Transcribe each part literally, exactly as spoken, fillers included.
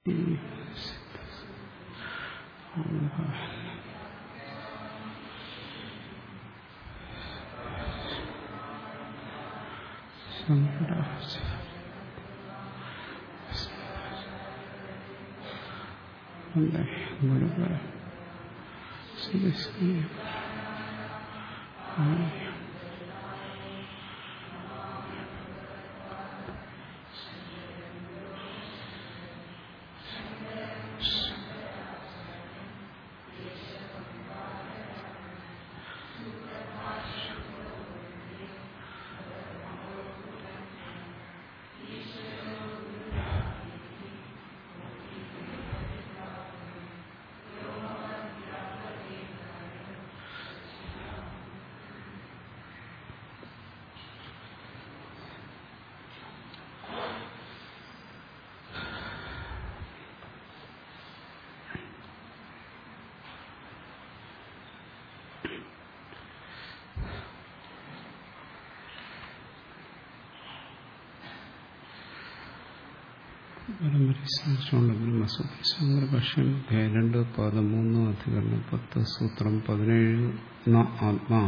ഭാഷ്യം രണ്ട് പതിമൂന്ന് അധികരണം പത്ത് സൂത്രം പതിനേഴ് ന ആത്മാ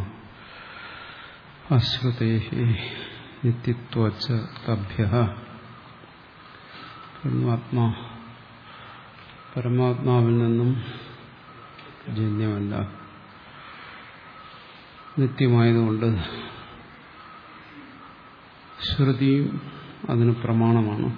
അശ്രുതേ നിത്യത്വച്ച തഭ്യഃ. ആത്മാ പരമാത്മാവിൽ നിന്നും ജന്യമല്ല, നിത്യമായതുകൊണ്ട് ശ്രുതിയും അതിന് പ്രമാണമാണ്.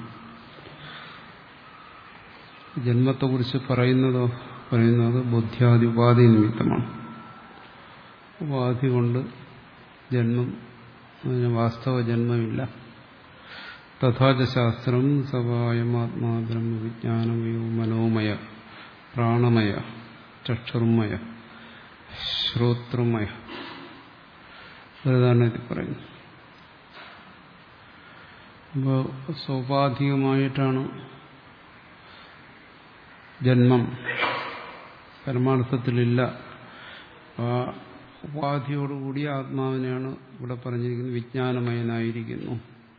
ജന്മത്തെക്കുറിച്ച് പറയുന്നതോ പറയുന്നത് ബുദ്ധ്യാദി ഉപാധി നിമിത്തമാണ്. ഉപാധി കൊണ്ട് ജന്മം, അതിന് വാസ്തവ ജന്മമില്ല. തഥാച ശാസ്ത്രം സവായമാത്മാ ബ്രഹ്മവിജ്ഞാനമയോ മനോമയ പ്രാണമയ ചക്ഷുർമയ ശ്രോത്രമയ ഇതാണ് ഇത് പറയുന്നത്. അപ്പോൾ സ്വാഭാവികമായിട്ടാണ് ജന്മം, പരമാർത്ഥത്തിലില്ല. ആ ഉപാധിയോടുകൂടിയ ആത്മാവിനെയാണ് ഇവിടെ പറഞ്ഞിരിക്കുന്നത് വിജ്ഞാനമയനായിരിക്കുന്നു.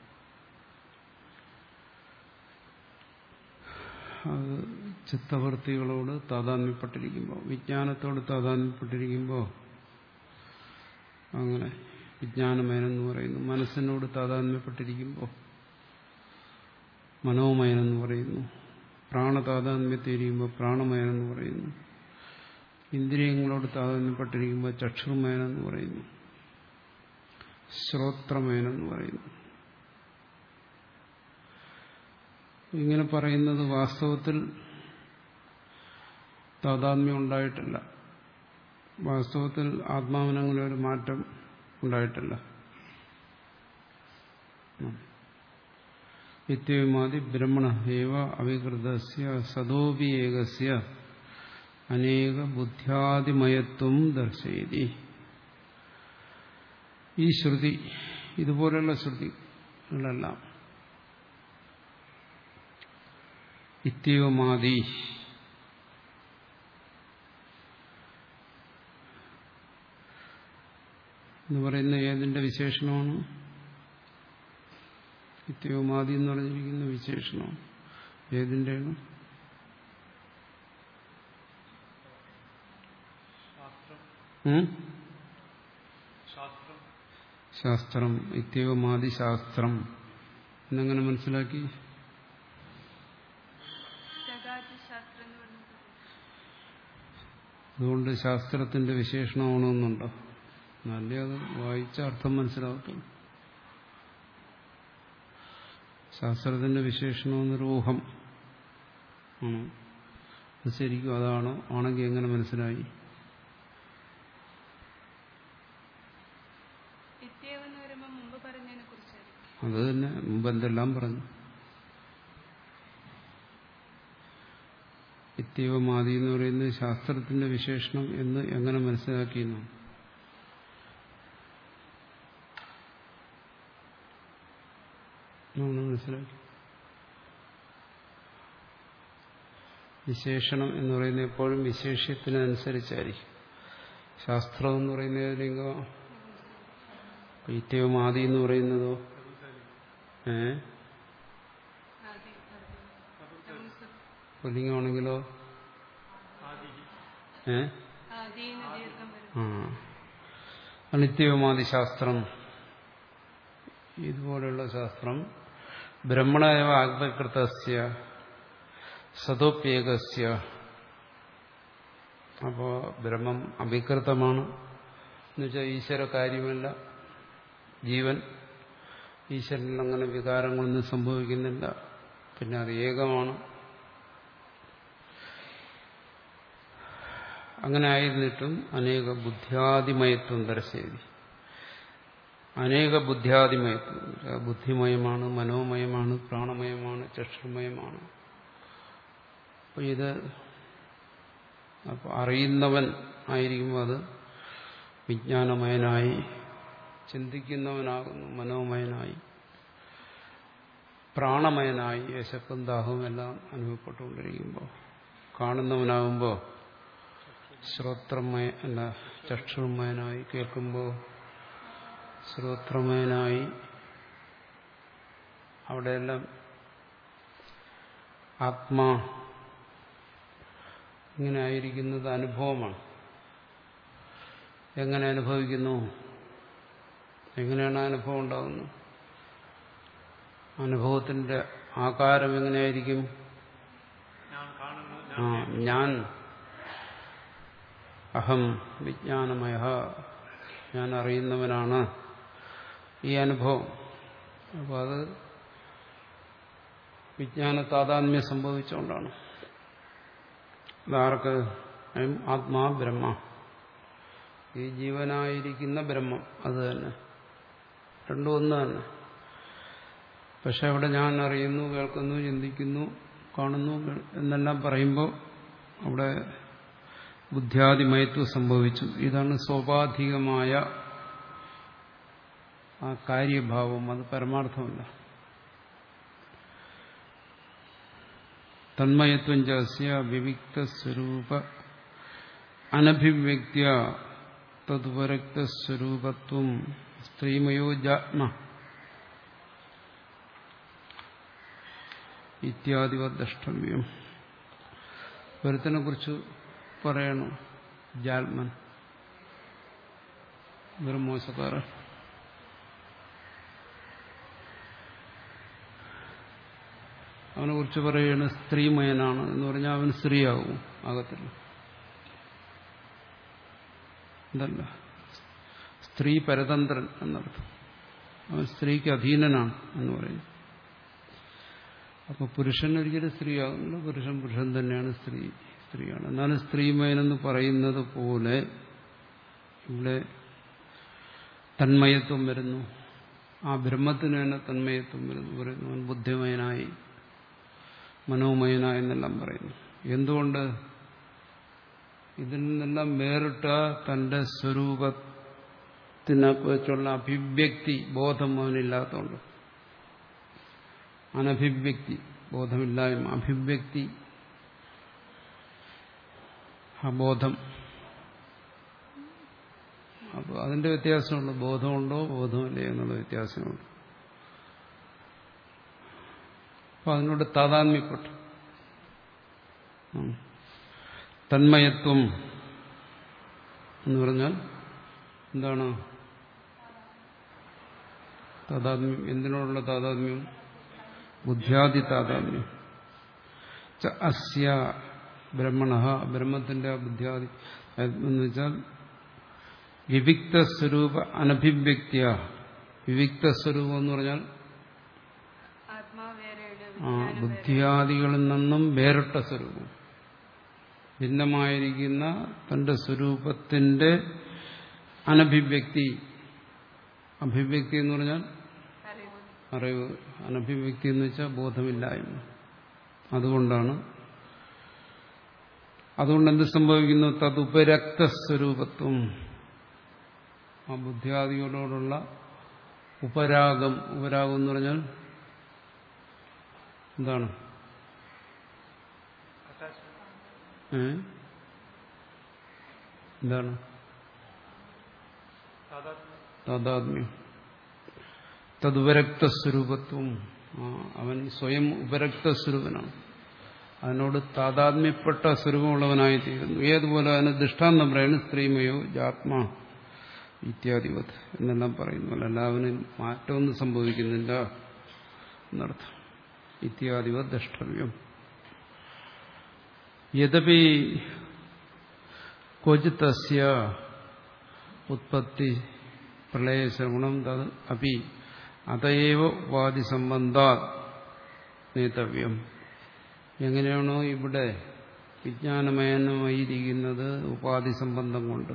അത് ചിത്തവൃത്തികളോട് താതാത്മ്യപ്പെട്ടിരിക്കുമ്പോൾ, വിജ്ഞാനത്തോട് താതാത്മ്യപ്പെട്ടിരിക്കുമ്പോൾ അങ്ങനെ വിജ്ഞാനമയനെന്ന് പറയുന്നു. മനസ്സിനോട് താതാത്മ്യപ്പെട്ടിരിക്കുമ്പോൾ മനോമയനെന്ന് പറയുന്നു. പ്രാണതാതാത്മ്യത്തിരിക്കുമ്പോൾ പ്രാണമയനെന്ന് പറയുന്നു. ഇന്ദ്രിയങ്ങളോട് താതാത്മ്യപ്പെട്ടിരിക്കുമ്പോൾ ചക്ഷുർമയനെന്ന് പറയുന്നു. ശ്രോത്രമയനെന്ന് പറയുന്നു. ഇങ്ങനെ പറയുന്നത് വാസ്തവത്തിൽ താതാത്മ്യം ഉണ്ടായിട്ടില്ല. വാസ്തവത്തിൽ ആത്മാവിനങ്ങനെ ഒരു മാറ്റം ഉണ്ടായിട്ടില്ല. നിത്യമാതി ബ്രഹ്മണ ഏവ അവികൃതസ്യ സദോപി ഏകസ്യ അനേക ബുദ്ധ്യാദിമയത്വം ദർശയതി. ഈ ശ്രുതി, ഇതുപോലെയുള്ള ശ്രുതികളെല്ലാം നിത്യമാതി എന്ന് പറയുന്ന ഏതിന്റെ വിശേഷണമാണ്? നിത്യമാതി എന്ന് പറഞ്ഞിരിക്കുന്ന വിശേഷണം ഏതിൻ്റെയാണ്? ശാസ്ത്രം. നിത്യമാതി ശാസ്ത്രം എന്നെങ്ങനെ മനസ്സിലാക്കി? അതുകൊണ്ട് ശാസ്ത്രത്തിന്റെ വിശേഷണമാണെന്നുണ്ടോ? നല്ല അത് വായിച്ച അർത്ഥം മനസ്സിലാകത്തുള്ളൂ. ശാസ്ത്രത്തിന്റെ വിശേഷണമെന്നൊരു ഊഹം ആണ്. അത് ശരിക്കും അതാണോ? ആണെങ്കിൽ എങ്ങനെ മനസ്സിലായി? അത് തന്നെ മുമ്പ് എന്തെല്ലാം പറഞ്ഞു. നിത്യമാതി എന്ന് പറയുന്നത് ശാസ്ത്രത്തിന്റെ വിശേഷണം എന്ന് എങ്ങനെ മനസ്സിലാക്കിയെന്നു മനസ്സിലാക്കി. വിശേഷണം എന്ന് പറയുന്നത് എപ്പോഴും വിശേഷ്യത്തിനനുസരിച്ചായിരിക്കും. ശാസ്ത്രം എന്ന് പറയുന്നത് ലിംഗം, നിത്യമാതി എന്ന് പറയുന്നതോ ഏ പുല്ലിംഗമാണെങ്കിലോ ഏ ആ അനിത്യവുമാദിശാസ്ത്രം ഇതുപോലെയുള്ള ശാസ്ത്രം ബ്രഹ്മണേവ ആത്മകൃതസ്യ സതോപ്യേകസ്യ. അപ്പോ ബ്രഹ്മം അഭികൃതമാണ് എന്നുവെച്ചാൽ ഈശ്വര കാര്യമല്ല. ജീവൻ ഈശ്വരനിൽ അങ്ങനെ വികാരങ്ങളൊന്നും സംഭവിക്കുന്നില്ല. പിന്നെ അത് ഏകമാണ്. അങ്ങനെ ആയിരുന്നിട്ടും അനേക ബുദ്ധ്യാദിമയത്വം ദർശയതി. അനേക ബുദ്ധ്യാദിമയത്വം, ബുദ്ധിമയമാണ്, മനോമയമാണ്, പ്രാണമയമാണ്, ചക്ഷുമയമാണ്. അപ്പോൾ ഇത് അപ്പോൾ അറിയുന്നവൻ ആയിരിക്കുമ്പോൾ അത് വിജ്ഞാനമയനായി, ചിന്തിക്കുന്നവനാകുന്നു മനോമയനായി, പ്രാണമയനായി, യശപ്പും ദാഹവും എല്ലാം അനുഭവപ്പെട്ടുകൊണ്ടിരിക്കുമ്പോൾ, കാണുന്നവനാകുമ്പോൾ ശ്രോത്രമയ അല്ല ചക്ഷുമയനായി, കേൾക്കുമ്പോൾ ശ്രോത്രമയനായി, അവിടെയെല്ലാം ആത്മാ ഇങ്ങനെ ആയിരിക്കുന്നത് അനുഭവമാണ്. എങ്ങനെ അനുഭവിക്കുന്നു? എങ്ങനെയാണ് അനുഭവം ഉണ്ടാകുന്നത്? അനുഭവത്തിന്റെ ആകാരം എങ്ങനെയായിരിക്കും? ആ ഞാൻ അഹം വിജ്ഞാനമയ, ഞാൻ അറിയുന്നവനാണ് ഈ അനുഭവം. അപ്പോൾ അത് വിജ്ഞാന താതാത്മ്യം സംഭവിച്ചുകൊണ്ടാണ്. അതാർക്ക്? ആത്മാ ബ്രഹ്മ, ഈ ജീവനായിരിക്കുന്ന ബ്രഹ്മം അത് തന്നെ, രണ്ടും ഒന്ന് തന്നെ. പക്ഷെ അവിടെ ഞാൻ അറിയുന്നു, കേൾക്കുന്നു, ചിന്തിക്കുന്നു, കാണുന്നു എന്നെല്ലാം പറയുമ്പോൾ അവിടെ ബുദ്ധ്യാദിമയത്വം സംഭവിച്ചു. ഇതാണ് സ്വാഭാവികമായ ആ കാര്യഭാവം. അത് പരമാർത്ഥമല്ല. തന്മയത്വം ചസ്യ വിവിക്തസ്വരൂപ അനഭിവ്യക്ത്യ തദുപരക്തസ്വരൂപത്വം സ്ത്രീമയോ ജാത്മ ഇത്യാദിവ ദ്രഷ്ടവ്യം. ഒരുത്തനെ കുറിച്ച് പറയണു, ജാത്മൻ, വെറും മോശക്കാരൻ. അവനെ കുറിച്ച് പറയുകയാണ് സ്ത്രീമയനാണ് എന്ന് പറഞ്ഞാൽ അവൻ സ്ത്രീയാവും, ആകത്തില്ല. എന്തല്ല, സ്ത്രീ പരതന്ത്രൻ എന്നർത്ഥം. അവൻ സ്ത്രീക്ക് അധീനനാണ് എന്ന് പറയുന്നു. അപ്പൊ പുരുഷൻ ഒരിക്കലും സ്ത്രീയാകുന്നില്ല. പുരുഷൻ പുരുഷൻ തന്നെയാണ്, സ്ത്രീ സ്ത്രീയാണ്. എന്നാലും സ്ത്രീമയനെന്ന് പറയുന്നത് പോലെ ഇവിടെ തന്മയത്വം വരുന്നു. ആ ബ്രഹ്മത്തിന് തന്നെ തന്മയത്വം വരുന്നു. പറയുന്നു അവൻ ബുദ്ധിമയനായി, മനോമയനായി എന്നെല്ലാം പറയുന്നു. എന്തുകൊണ്ട്? ഇതിൽ നിന്നെല്ലാം വേറിട്ട തന്റെ സ്വരൂപത്തിനെ കുറിച്ചുള്ള അഭിവ്യക്തി ബോധം അവനില്ലാത്തതുകൊണ്ട്. അനഭിവ്യക്തി ബോധമില്ലായ്മ, അഭിവ്യക്തി അബോധം. അപ്പോൾ അതിന്റെ വ്യത്യാസമുണ്ട്. ബോധമുണ്ടോ ബോധമില്ലേ എന്നുള്ള വ്യത്യാസമുണ്ട്. അപ്പൊ അതിനോട് താതാത്മ്യപ്പെട്ടു. തന്മയത്വം എന്ന് പറഞ്ഞാൽ എന്താണ്? താതാത്മ്യം. എന്തിനോടുള്ള താതാത്മ്യം? ബുദ്ധ്യാദി താതാത്മ്യം. അസ്യ ബ്രഹ്മണ, ബ്രഹ്മത്തിന്റെ ബുദ്ധ്യാദി എന്ന് വെച്ചാൽ വിവിക്ത സ്വരൂപ അനഭിവ്യക്തിയ. വിവിക്ത സ്വരൂപം എന്ന് പറഞ്ഞാൽ ആ ബുദ്ധിയാദികളിൽ നിന്നും വേറിട്ട സ്വരൂപം, ഭിന്നമായിരിക്കുന്ന തന്റെ സ്വരൂപത്തിന്റെ അനഭിവ്യക്തി. അഭിവ്യക്തി എന്ന് പറഞ്ഞാൽ അറിവ്. അനഭിവ്യക്തി എന്ന് വെച്ചാൽ ബോധമില്ലായ്മ. അതുകൊണ്ടാണ് അതുകൊണ്ട് എന്ത് സംഭവിക്കുന്നു? തദുപരക്ത സ്വരൂപത്വം. ആ ബുദ്ധിയാദികളോടുള്ള ഉപരാഗം. ഉപരാഗം എന്ന് പറഞ്ഞാൽ എന്താണ്? ഏ എന്താണ്? താതാത്മ്യം. തദുപരക്ത സ്വരൂപത്വം. അവൻ സ്വയം ഉപരക്ത സ്വരൂപനാണ്. അതിനോട് താതാത്മ്യപ്പെട്ട സ്വരൂപമുള്ളവനായി തീരുന്നു. ഏതുപോലെ അതിന് ദൃഷ്ടാന്തം പറയുന്നു സ്ത്രീമയോ ജാത്മാ ഇത്യാദിവത് എന്നെല്ലാം പറയുന്നു. എല്ലാവരും മാറ്റമൊന്നും സംഭവിക്കുന്നില്ല എന്നർത്ഥം. ഇത്യാദിവത് ദ്രഷ്ടവ്യം. യദപി ക്വചിതസ്യ ഉത്പത്തി പ്രളയശ്രവണം തത് അപി അതയേവ ഉപാധി സംബന്ധാത് നേതവ്യം. എങ്ങനെയാണോ ഇവിടെ വിജ്ഞാനമയനമായിരിക്കുന്നത് ഉപാധി സംബന്ധം കൊണ്ട്,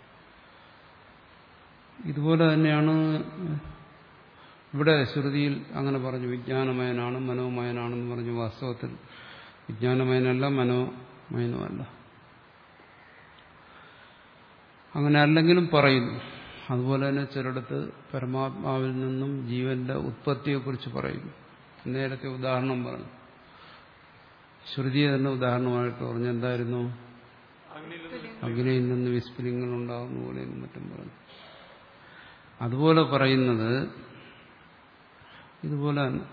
ഇതുപോലെ തന്നെയാണ് ഇവിടെ ശ്രുതിയിൽ അങ്ങനെ പറഞ്ഞു വിജ്ഞാനമയനാണ് മനോമയനാണെന്ന് പറഞ്ഞു. വാസ്തവത്തിൽ വിജ്ഞാനമയനല്ല മനോമയനുമല്ല. അങ്ങനെ അല്ലെങ്കിലും പറയുന്നു. അതുപോലെ തന്നെ ചിലയിടത്ത് പരമാത്മാവിൽ നിന്നും ജീവന്റെ ഉത്പത്തിയെക്കുറിച്ച് പറയുന്നു. നേരത്തെ ഉദാഹരണം പറഞ്ഞു, ശ്രുതിയെ തന്നെ ഉദാഹരണമായിട്ട് പറഞ്ഞു. എന്തായിരുന്നു? അഗ്നിയിൽ നിന്ന് വിസ്ഫുലിംഗങ്ങൾ ഉണ്ടാകുന്ന പോലെയും മറ്റും പറഞ്ഞു. അതുപോലെ പറയുന്നത് ഇതുപോലെ തന്നെ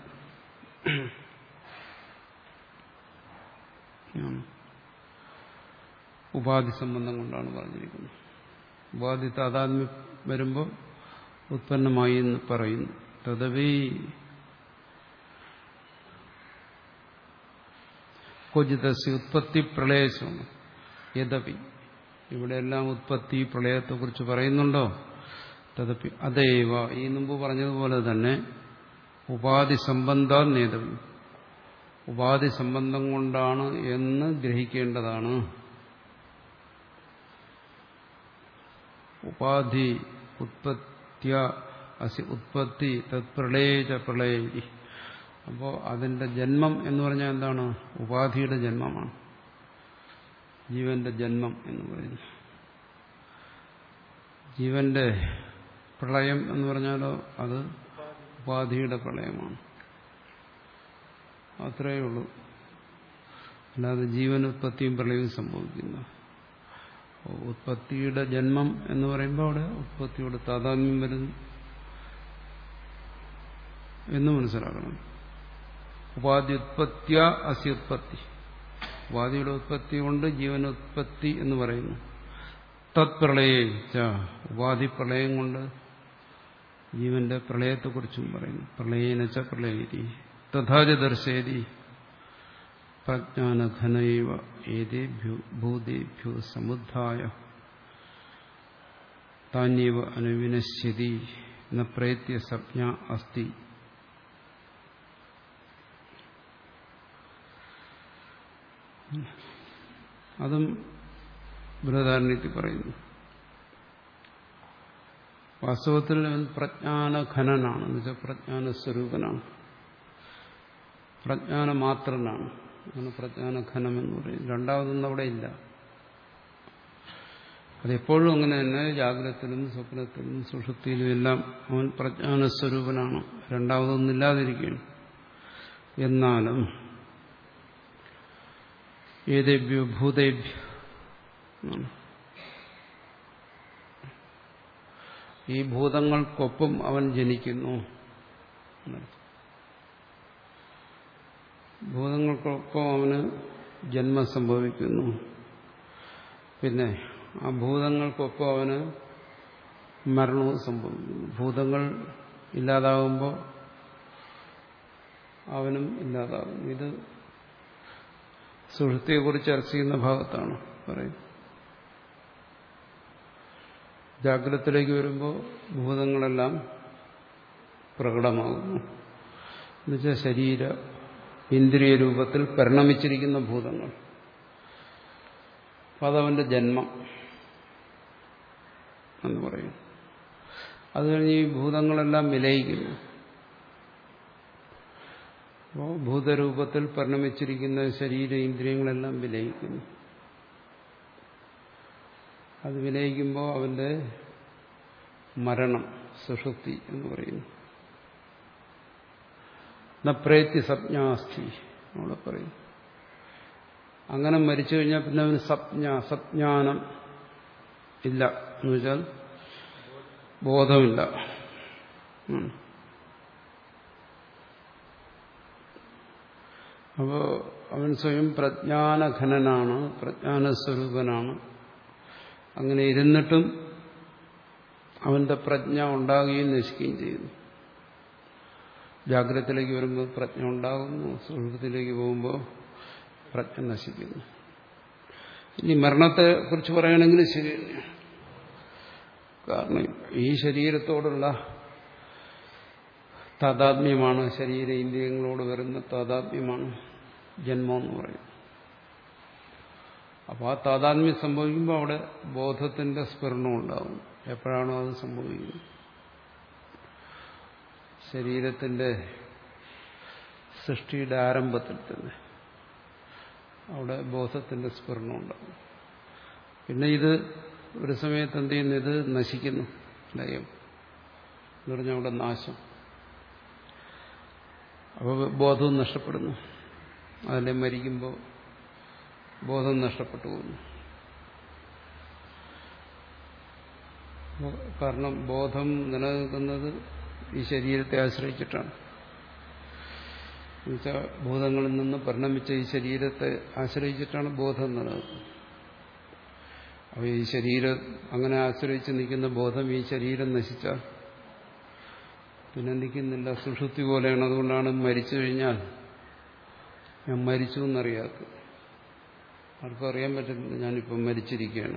ഉപാധി സംബന്ധം കൊണ്ടാണ് പറഞ്ഞിരിക്കുന്നത്. ഉപാധി താതാത്മ്യം വരുമ്പോൾ ഉത്പന്നമായി എന്ന് പറയുന്നു. തദവി ക്വചിതസ്യ ഉത്പത്തി പ്രളയമാണ്. യദപി ഇവിടെയെല്ലാം ഉത്പത്തി പ്രളയത്തെക്കുറിച്ച് പറയുന്നുണ്ടോ? തദപി അതേവ ഈ മുമ്പ് പറഞ്ഞതുപോലെ തന്നെ ഉപാധി സംബന്ധം നേതവ്യം, ഉപാധി സംബന്ധം കൊണ്ടാണ് എന്ന് ഗ്രഹിക്കേണ്ടതാണ്. ഉപാധി ഉത്പത്യ അസി ഉത്പത്തി തത് പ്രളയേച പ്രളയേ. അപ്പോൾ അതിന്റെ ജന്മം എന്ന് പറഞ്ഞാൽ എന്താണ്? ഉപാധിയുടെ ജന്മമാണ്. ജീവന്റെ ജന്മം എന്ന് പറയുന്നത്. ജീവന്റെ പ്രളയം എന്ന് പറഞ്ഞാലോ അത് ഉപാധിയുടെ പ്രളയമാണ്. അത്രയേ ഉള്ളൂ. അല്ലാതെ ജീവനുത്പത്തിയും പ്രളയവും സംഭവിക്കുന്ന ഉത്പത്തിയുടെ ജന്മം എന്ന് പറയുമ്പോൾ അവിടെ ഉത്പത്തിയോട് താതാത്മ്യം വരുന്നു എന്ന് മനസ്സിലാക്കണം. ഉപാധി ഉത്പത്തിയ അസ്യുത്പത്തി, ഉപാധിയുടെ ഉത്പത്തി കൊണ്ട് ജീവനുത്പത്തി എന്ന് പറയുന്നു. തത് പ്രളയേ ച ഉപാധി പ്രളയം കൊണ്ട് ജീവന്റെ പ്രളയത്തെക്കുറിച്ചും പറയുന്നു. പ്രളയേനച്ച പ്രളയേതി തഥാച ദർശേതി പ്രജ്ഞാനഘനൈവ ഏതേഭ്യോ ഭൂതേഭ്യോ സമുദ്ധായ താന്യവ അനുവിനശ്യതി ന പ്രേത്യ സംജ്ഞ അസ്തി. അതും ബൃഹദാരണ്യത്തിൽ പറയുന്നു. വാസ്തവത്തിൽ പ്രജ്ഞാനഘനനാണ്, എന്നുവെച്ചാൽ പ്രജ്ഞാനസ്വരൂപനാണ്, പ്രജ്ഞാനമാത്രനാണ്. അങ്ങനെ പ്രജ്ഞാനഘനം എന്ന് പറയും. രണ്ടാമതൊന്നും അവിടെ ഇല്ല. അതെപ്പോഴും അങ്ങനെ തന്നെ. ജാഗ്രതത്തിലും സ്വപ്നത്തിലും സുഷുപ്തിയിലും എല്ലാം അവൻ പ്രജ്ഞാനസ്വരൂപനാണ്. രണ്ടാമതൊന്നില്ലാതിരിക്കുകയാണ്. എന്നാലും ഏതേഭ്യോ ഭൂതേഭ്യോ, ഈ ഭൂതങ്ങൾക്കൊപ്പം അവൻ ജനിക്കുന്നു. ഭൂതങ്ങൾക്കൊപ്പം അവന് ജന്മം സംഭവിക്കുന്നു. പിന്നെ ആ ഭൂതങ്ങൾക്കൊപ്പം അവന് മരണവും സംഭവിക്കുന്നു. ഭൂതങ്ങൾ ഇല്ലാതാകുമ്പോൾ അവനും ഇല്ലാതാകും. ഇത് സുഷുപ്തിയെക്കുറിച്ച് ചർച്ച ചെയ്യുന്ന ഭാഗത്താണ് പറയുന്നത്. ജാഗ്രതത്തിലേക്ക് വരുമ്പോൾ ഭൂതങ്ങളെല്ലാം പ്രകടമാകുന്നു. എന്നുവെച്ചാൽ ശരീര ഇന്ദ്രിയ രൂപത്തിൽ പരിണമിച്ചിരിക്കുന്ന ഭൂതങ്ങൾ. അപ്പം അതവന്റെ ജന്മം എന്ന് പറയും. അത് കഴിഞ്ഞ് ഈ ഭൂതങ്ങളെല്ലാം വിലയിക്കുന്നു. അപ്പോൾ ഭൂതരൂപത്തിൽ പരിണമിച്ചിരിക്കുന്ന ശരീര ഇന്ദ്രിയങ്ങളെല്ലാം വിലയിക്കുന്നു. അത് വിലയിക്കുമ്പോൾ അവന്റെ മരണം സുഷുപ്തി എന്ന് പറയുന്നു. നപ്രേത്യ സംജ്ഞാസ്തി അവിടെ പറയും. അങ്ങനെ മരിച്ചു കഴിഞ്ഞാൽ പിന്നെ അവന് സംജ്ഞ സജ്ഞാനം ഇല്ല, എന്ന് വെച്ചാൽ ബോധമില്ല. അപ്പോൾ അവൻ സ്വയം പ്രജ്ഞാനഘനനാണ്, പ്രജ്ഞാനസ്വരൂപനാണ്. അങ്ങനെ ഇരുന്നിട്ടും അവന്റെ പ്രജ്ഞ ഉണ്ടാകുകയും നശിക്കുകയും ചെയ്യുന്നു. ജാഗ്രതത്തിലേക്ക് വരുമ്പോൾ പ്രജ്ഞ ഉണ്ടാകുന്നു, സുഷുപ്തിയിലേക്ക് പോകുമ്പോൾ പ്രജ്ഞ നശിക്കുന്നു. ഇനി മരണത്തെ കുറിച്ച് പറയുകയാണെങ്കിൽ ശരി തന്നെയാണ്. കാരണം ഈ ശരീരത്തോടുള്ള താതാത്മ്യമാണ്, ശരീര ഇന്ദ്രിയങ്ങളോട് വരുന്ന താതാത്മ്യമാണ് ജന്മം എന്ന് പറയുന്നത്. അപ്പോൾ ആ താതാത്മ്യം സംഭവിക്കുമ്പോൾ അവിടെ ബോധത്തിന്റെ സ്ഫുരണം ഉണ്ടാകും. എപ്പോഴാണോ അത് സംഭവിക്കുന്നത്? ശരീരത്തിന്റെ സൃഷ്ടിയുടെ ആരംഭത്തിൽ തന്നെ അവിടെ ബോധത്തിന്റെ സ്ഫുരണം ഉണ്ടാകും. പിന്നെ ഇത് ഒരു സമയത്ത് എന്ത് ചെയ്യുന്നു? ഇത് നശിക്കുന്നു, ലയം എന്ന് പറഞ്ഞാൽ അവിടെ നാശം. അപ്പോൾ ബോധവും നഷ്ടപ്പെടുന്നു. അതിനെ മരിക്കുമ്പോൾ ബോധം നഷ്ടപ്പെട്ടു പോകുന്നു. കാരണം ബോധം നിലനിൽക്കുന്നത് ഈ ശരീരത്തെ ആശ്രയിച്ചിട്ടാണ്. എന്നുവെച്ചാൽ ഭൂതങ്ങളിൽ നിന്ന് പരിണമിച്ച ഈ ശരീരത്തെ ആശ്രയിച്ചിട്ടാണ് ബോധം നിലനിൽക്കുന്നത്. അപ്പോൾ ഈ ശരീരം അങ്ങനെ ആശ്രയിച്ച് നിൽക്കുന്ന ബോധം ഈ ശരീരം നശിച്ചാൽ പിന്നെ നിൽക്കുന്നില്ല, സുഷുപ്തി പോലെയാണ്. അതുകൊണ്ടാണ് മരിച്ചു കഴിഞ്ഞാൽ ഞാൻ മരിച്ചു എന്നറിയാത്തത്. ആർക്കും അറിയാൻ പറ്റുന്നില്ല ഞാനിപ്പം മരിച്ചിരിക്കുകയാണ്,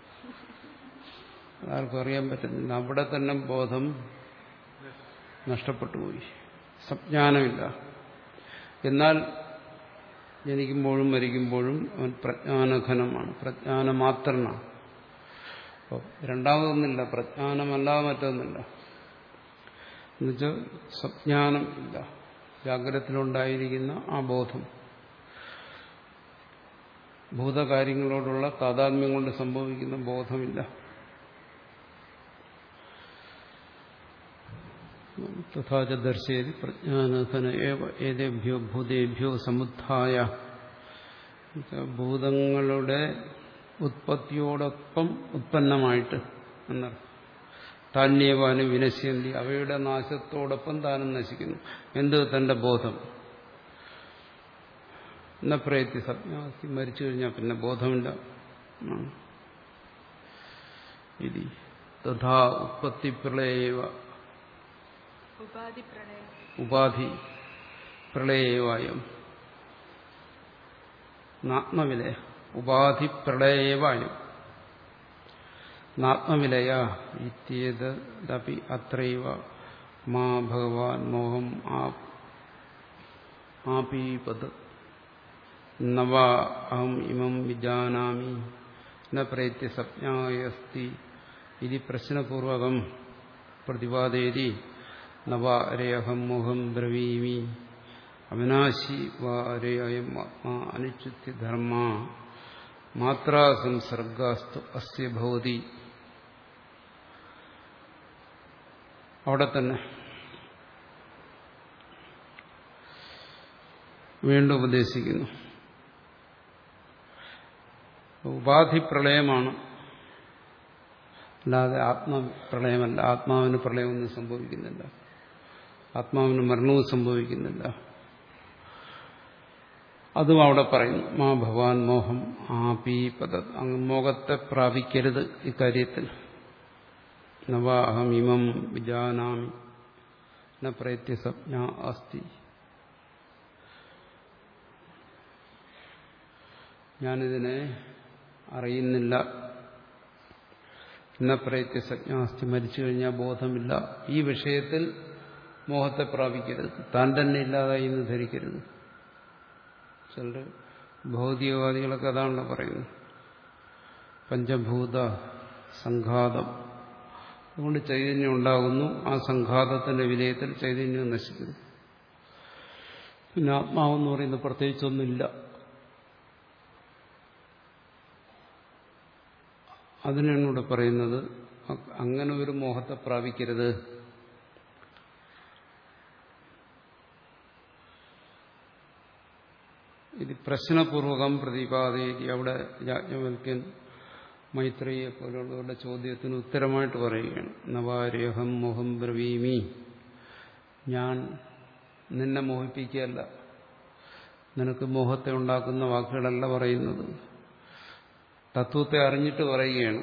ആർക്കും അറിയാൻ പറ്റുന്നില്ല. അവിടെ തന്നെ ബോധം നഷ്ടപ്പെട്ടു പോയി, സംജ്ഞാനമില്ല. എന്നാൽ ജനിക്കുമ്പോഴും മരിക്കുമ്പോഴും അവൻ പ്രജ്ഞാനഘനമാണ്, പ്രജ്ഞാനമാത്രനാണ്. അപ്പോൾ രണ്ടാമതൊന്നില്ല, പ്രജ്ഞാനമല്ലാതെ മറ്റൊന്നില്ല. എന്നുവെച്ചാൽ സംജ്ഞാനം ഇല്ല. ജാഗ്രതത്തിലുണ്ടായിരിക്കുന്ന ആ ബോധം ഭൂതകാര്യങ്ങളോടുള്ള താതാത്മ്യം കൊണ്ട് സംഭവിക്കുന്ന ബോധമില്ല. തഥാച ദർശയതി പ്രജ്ഞാനഘന ഏവ ഏതേഭ്യോ ഭൂതേഭ്യോ സമുത്ഥായ. ഭൂതങ്ങളുടെ ഉത്പത്തിയോടൊപ്പം ഉത്പന്നമായിട്ട് എന്നർത്ഥം. താന്യേവാനും വിനശ്യന്തി, അവയുടെ നാശത്തോടൊപ്പം താനും നശിക്കുന്നു. എന്ത്? തന്റെ ബോധം. എന്ന പ്രയത്തി സജ്ഞാസ്തി, മരിച്ചു കഴിഞ്ഞാൽ പിന്നെ ബോധമില്ല. ഇതി തഥാ ഉത്പത്തി പ്രളയേവ ഉപാധി പ്രളയേവായം നാത്മവിലയ ഉപാധി പ്രളയേവായം നാത്മവിലയ ഇത്യേതദപി അത്രൈവ മാ ഭഗവാൻ മോഹം ആപീപത് നവ അഹം ഇമം വിജാനാമി ന പ്രേത്യ സപ്ഞായസ്തി ഇതി പ്രശ്നപൂർവകം പ്രതിപാദയതി നവ അരേഹം മോഹം ബ്രവീമി അവിനാശി വരേ അയം ആത്മാ അനുച്യുത്തി ധർമ്മ മാത്രാ സംസർഗാസ്തു അസ്യ ഭവതി. അവിടെ തന്നെ വീണ്ടും ഉപദേശിക്കുന്നു. ഉപാധി പ്രളയമാണ്, അല്ലാതെ ആത്മപ്രളയമല്ല. ആത്മാവിന് പ്രളയമൊന്നും സംഭവിക്കുന്നില്ല, ആത്മാവിന് മരണവും സംഭവിക്കുന്നില്ല. അതും അവിടെ പറയുന്നു. മാ ഭവാൻ മോഹം ആപീപത, അങ്ങ് മോഹത്തെ പ്രാപിക്കരുത് ഇക്കാര്യത്തിൽ. നവ അഹം ഇമം വിജാനാമി ന പ്രേത്യ സപ്ഞാ അസ്തി, ഞാനിതിനെ അറിയുന്നില്ല. ന പ്രേത്യ സജ്ഞാസ്തി, മരിച്ചു കഴിഞ്ഞാൽ ബോധമില്ല. ഈ വിഷയത്തിൽ മോഹത്തെ പ്രാപിക്കരുത്, താൻ തന്നെ ഇല്ലാതായി എന്ന് ധരിക്കരുത്. ചിലർ ഭൗതികവാദികളൊക്കെ അതാണല്ലോ പറയുന്നത്, പഞ്ചഭൂത സംഘാതം. അതുകൊണ്ട് ചൈതന്യം ഉണ്ടാകുന്നു, ആ സംഘാതത്തിന്റെ വിലയത്തിൽ ചൈതന്യം നശിക്കുന്നു. പിന്നെ ആത്മാവെന്ന് പറയുന്നത് പ്രത്യേകിച്ചൊന്നുമില്ല. അതിനാണ് ഇവിടെ പറയുന്നത് അങ്ങനെ ഒരു മോഹത്തെ പ്രാപിക്കരുത്. ഇത് പ്രശ്നപൂർവകം പ്രതിപാദയതി. അവിടെ യാജ്ഞവൽക്യൻ മൈത്രേയെ പോലുള്ളവരുടെ ചോദ്യത്തിന് ഉത്തരമായിട്ട് പറയുകയാണ്. നവാരേഹം മോഹം ബ്രവീമി, ഞാൻ നിന്നെ മോഹിപ്പിക്കുകയല്ല, നിനക്ക് മോഹത്തെ ഉണ്ടാക്കുന്ന വാക്കുകളല്ല പറയുന്നത്, തത്വത്തെ അറിഞ്ഞിട്ട് പറയുകയാണ്.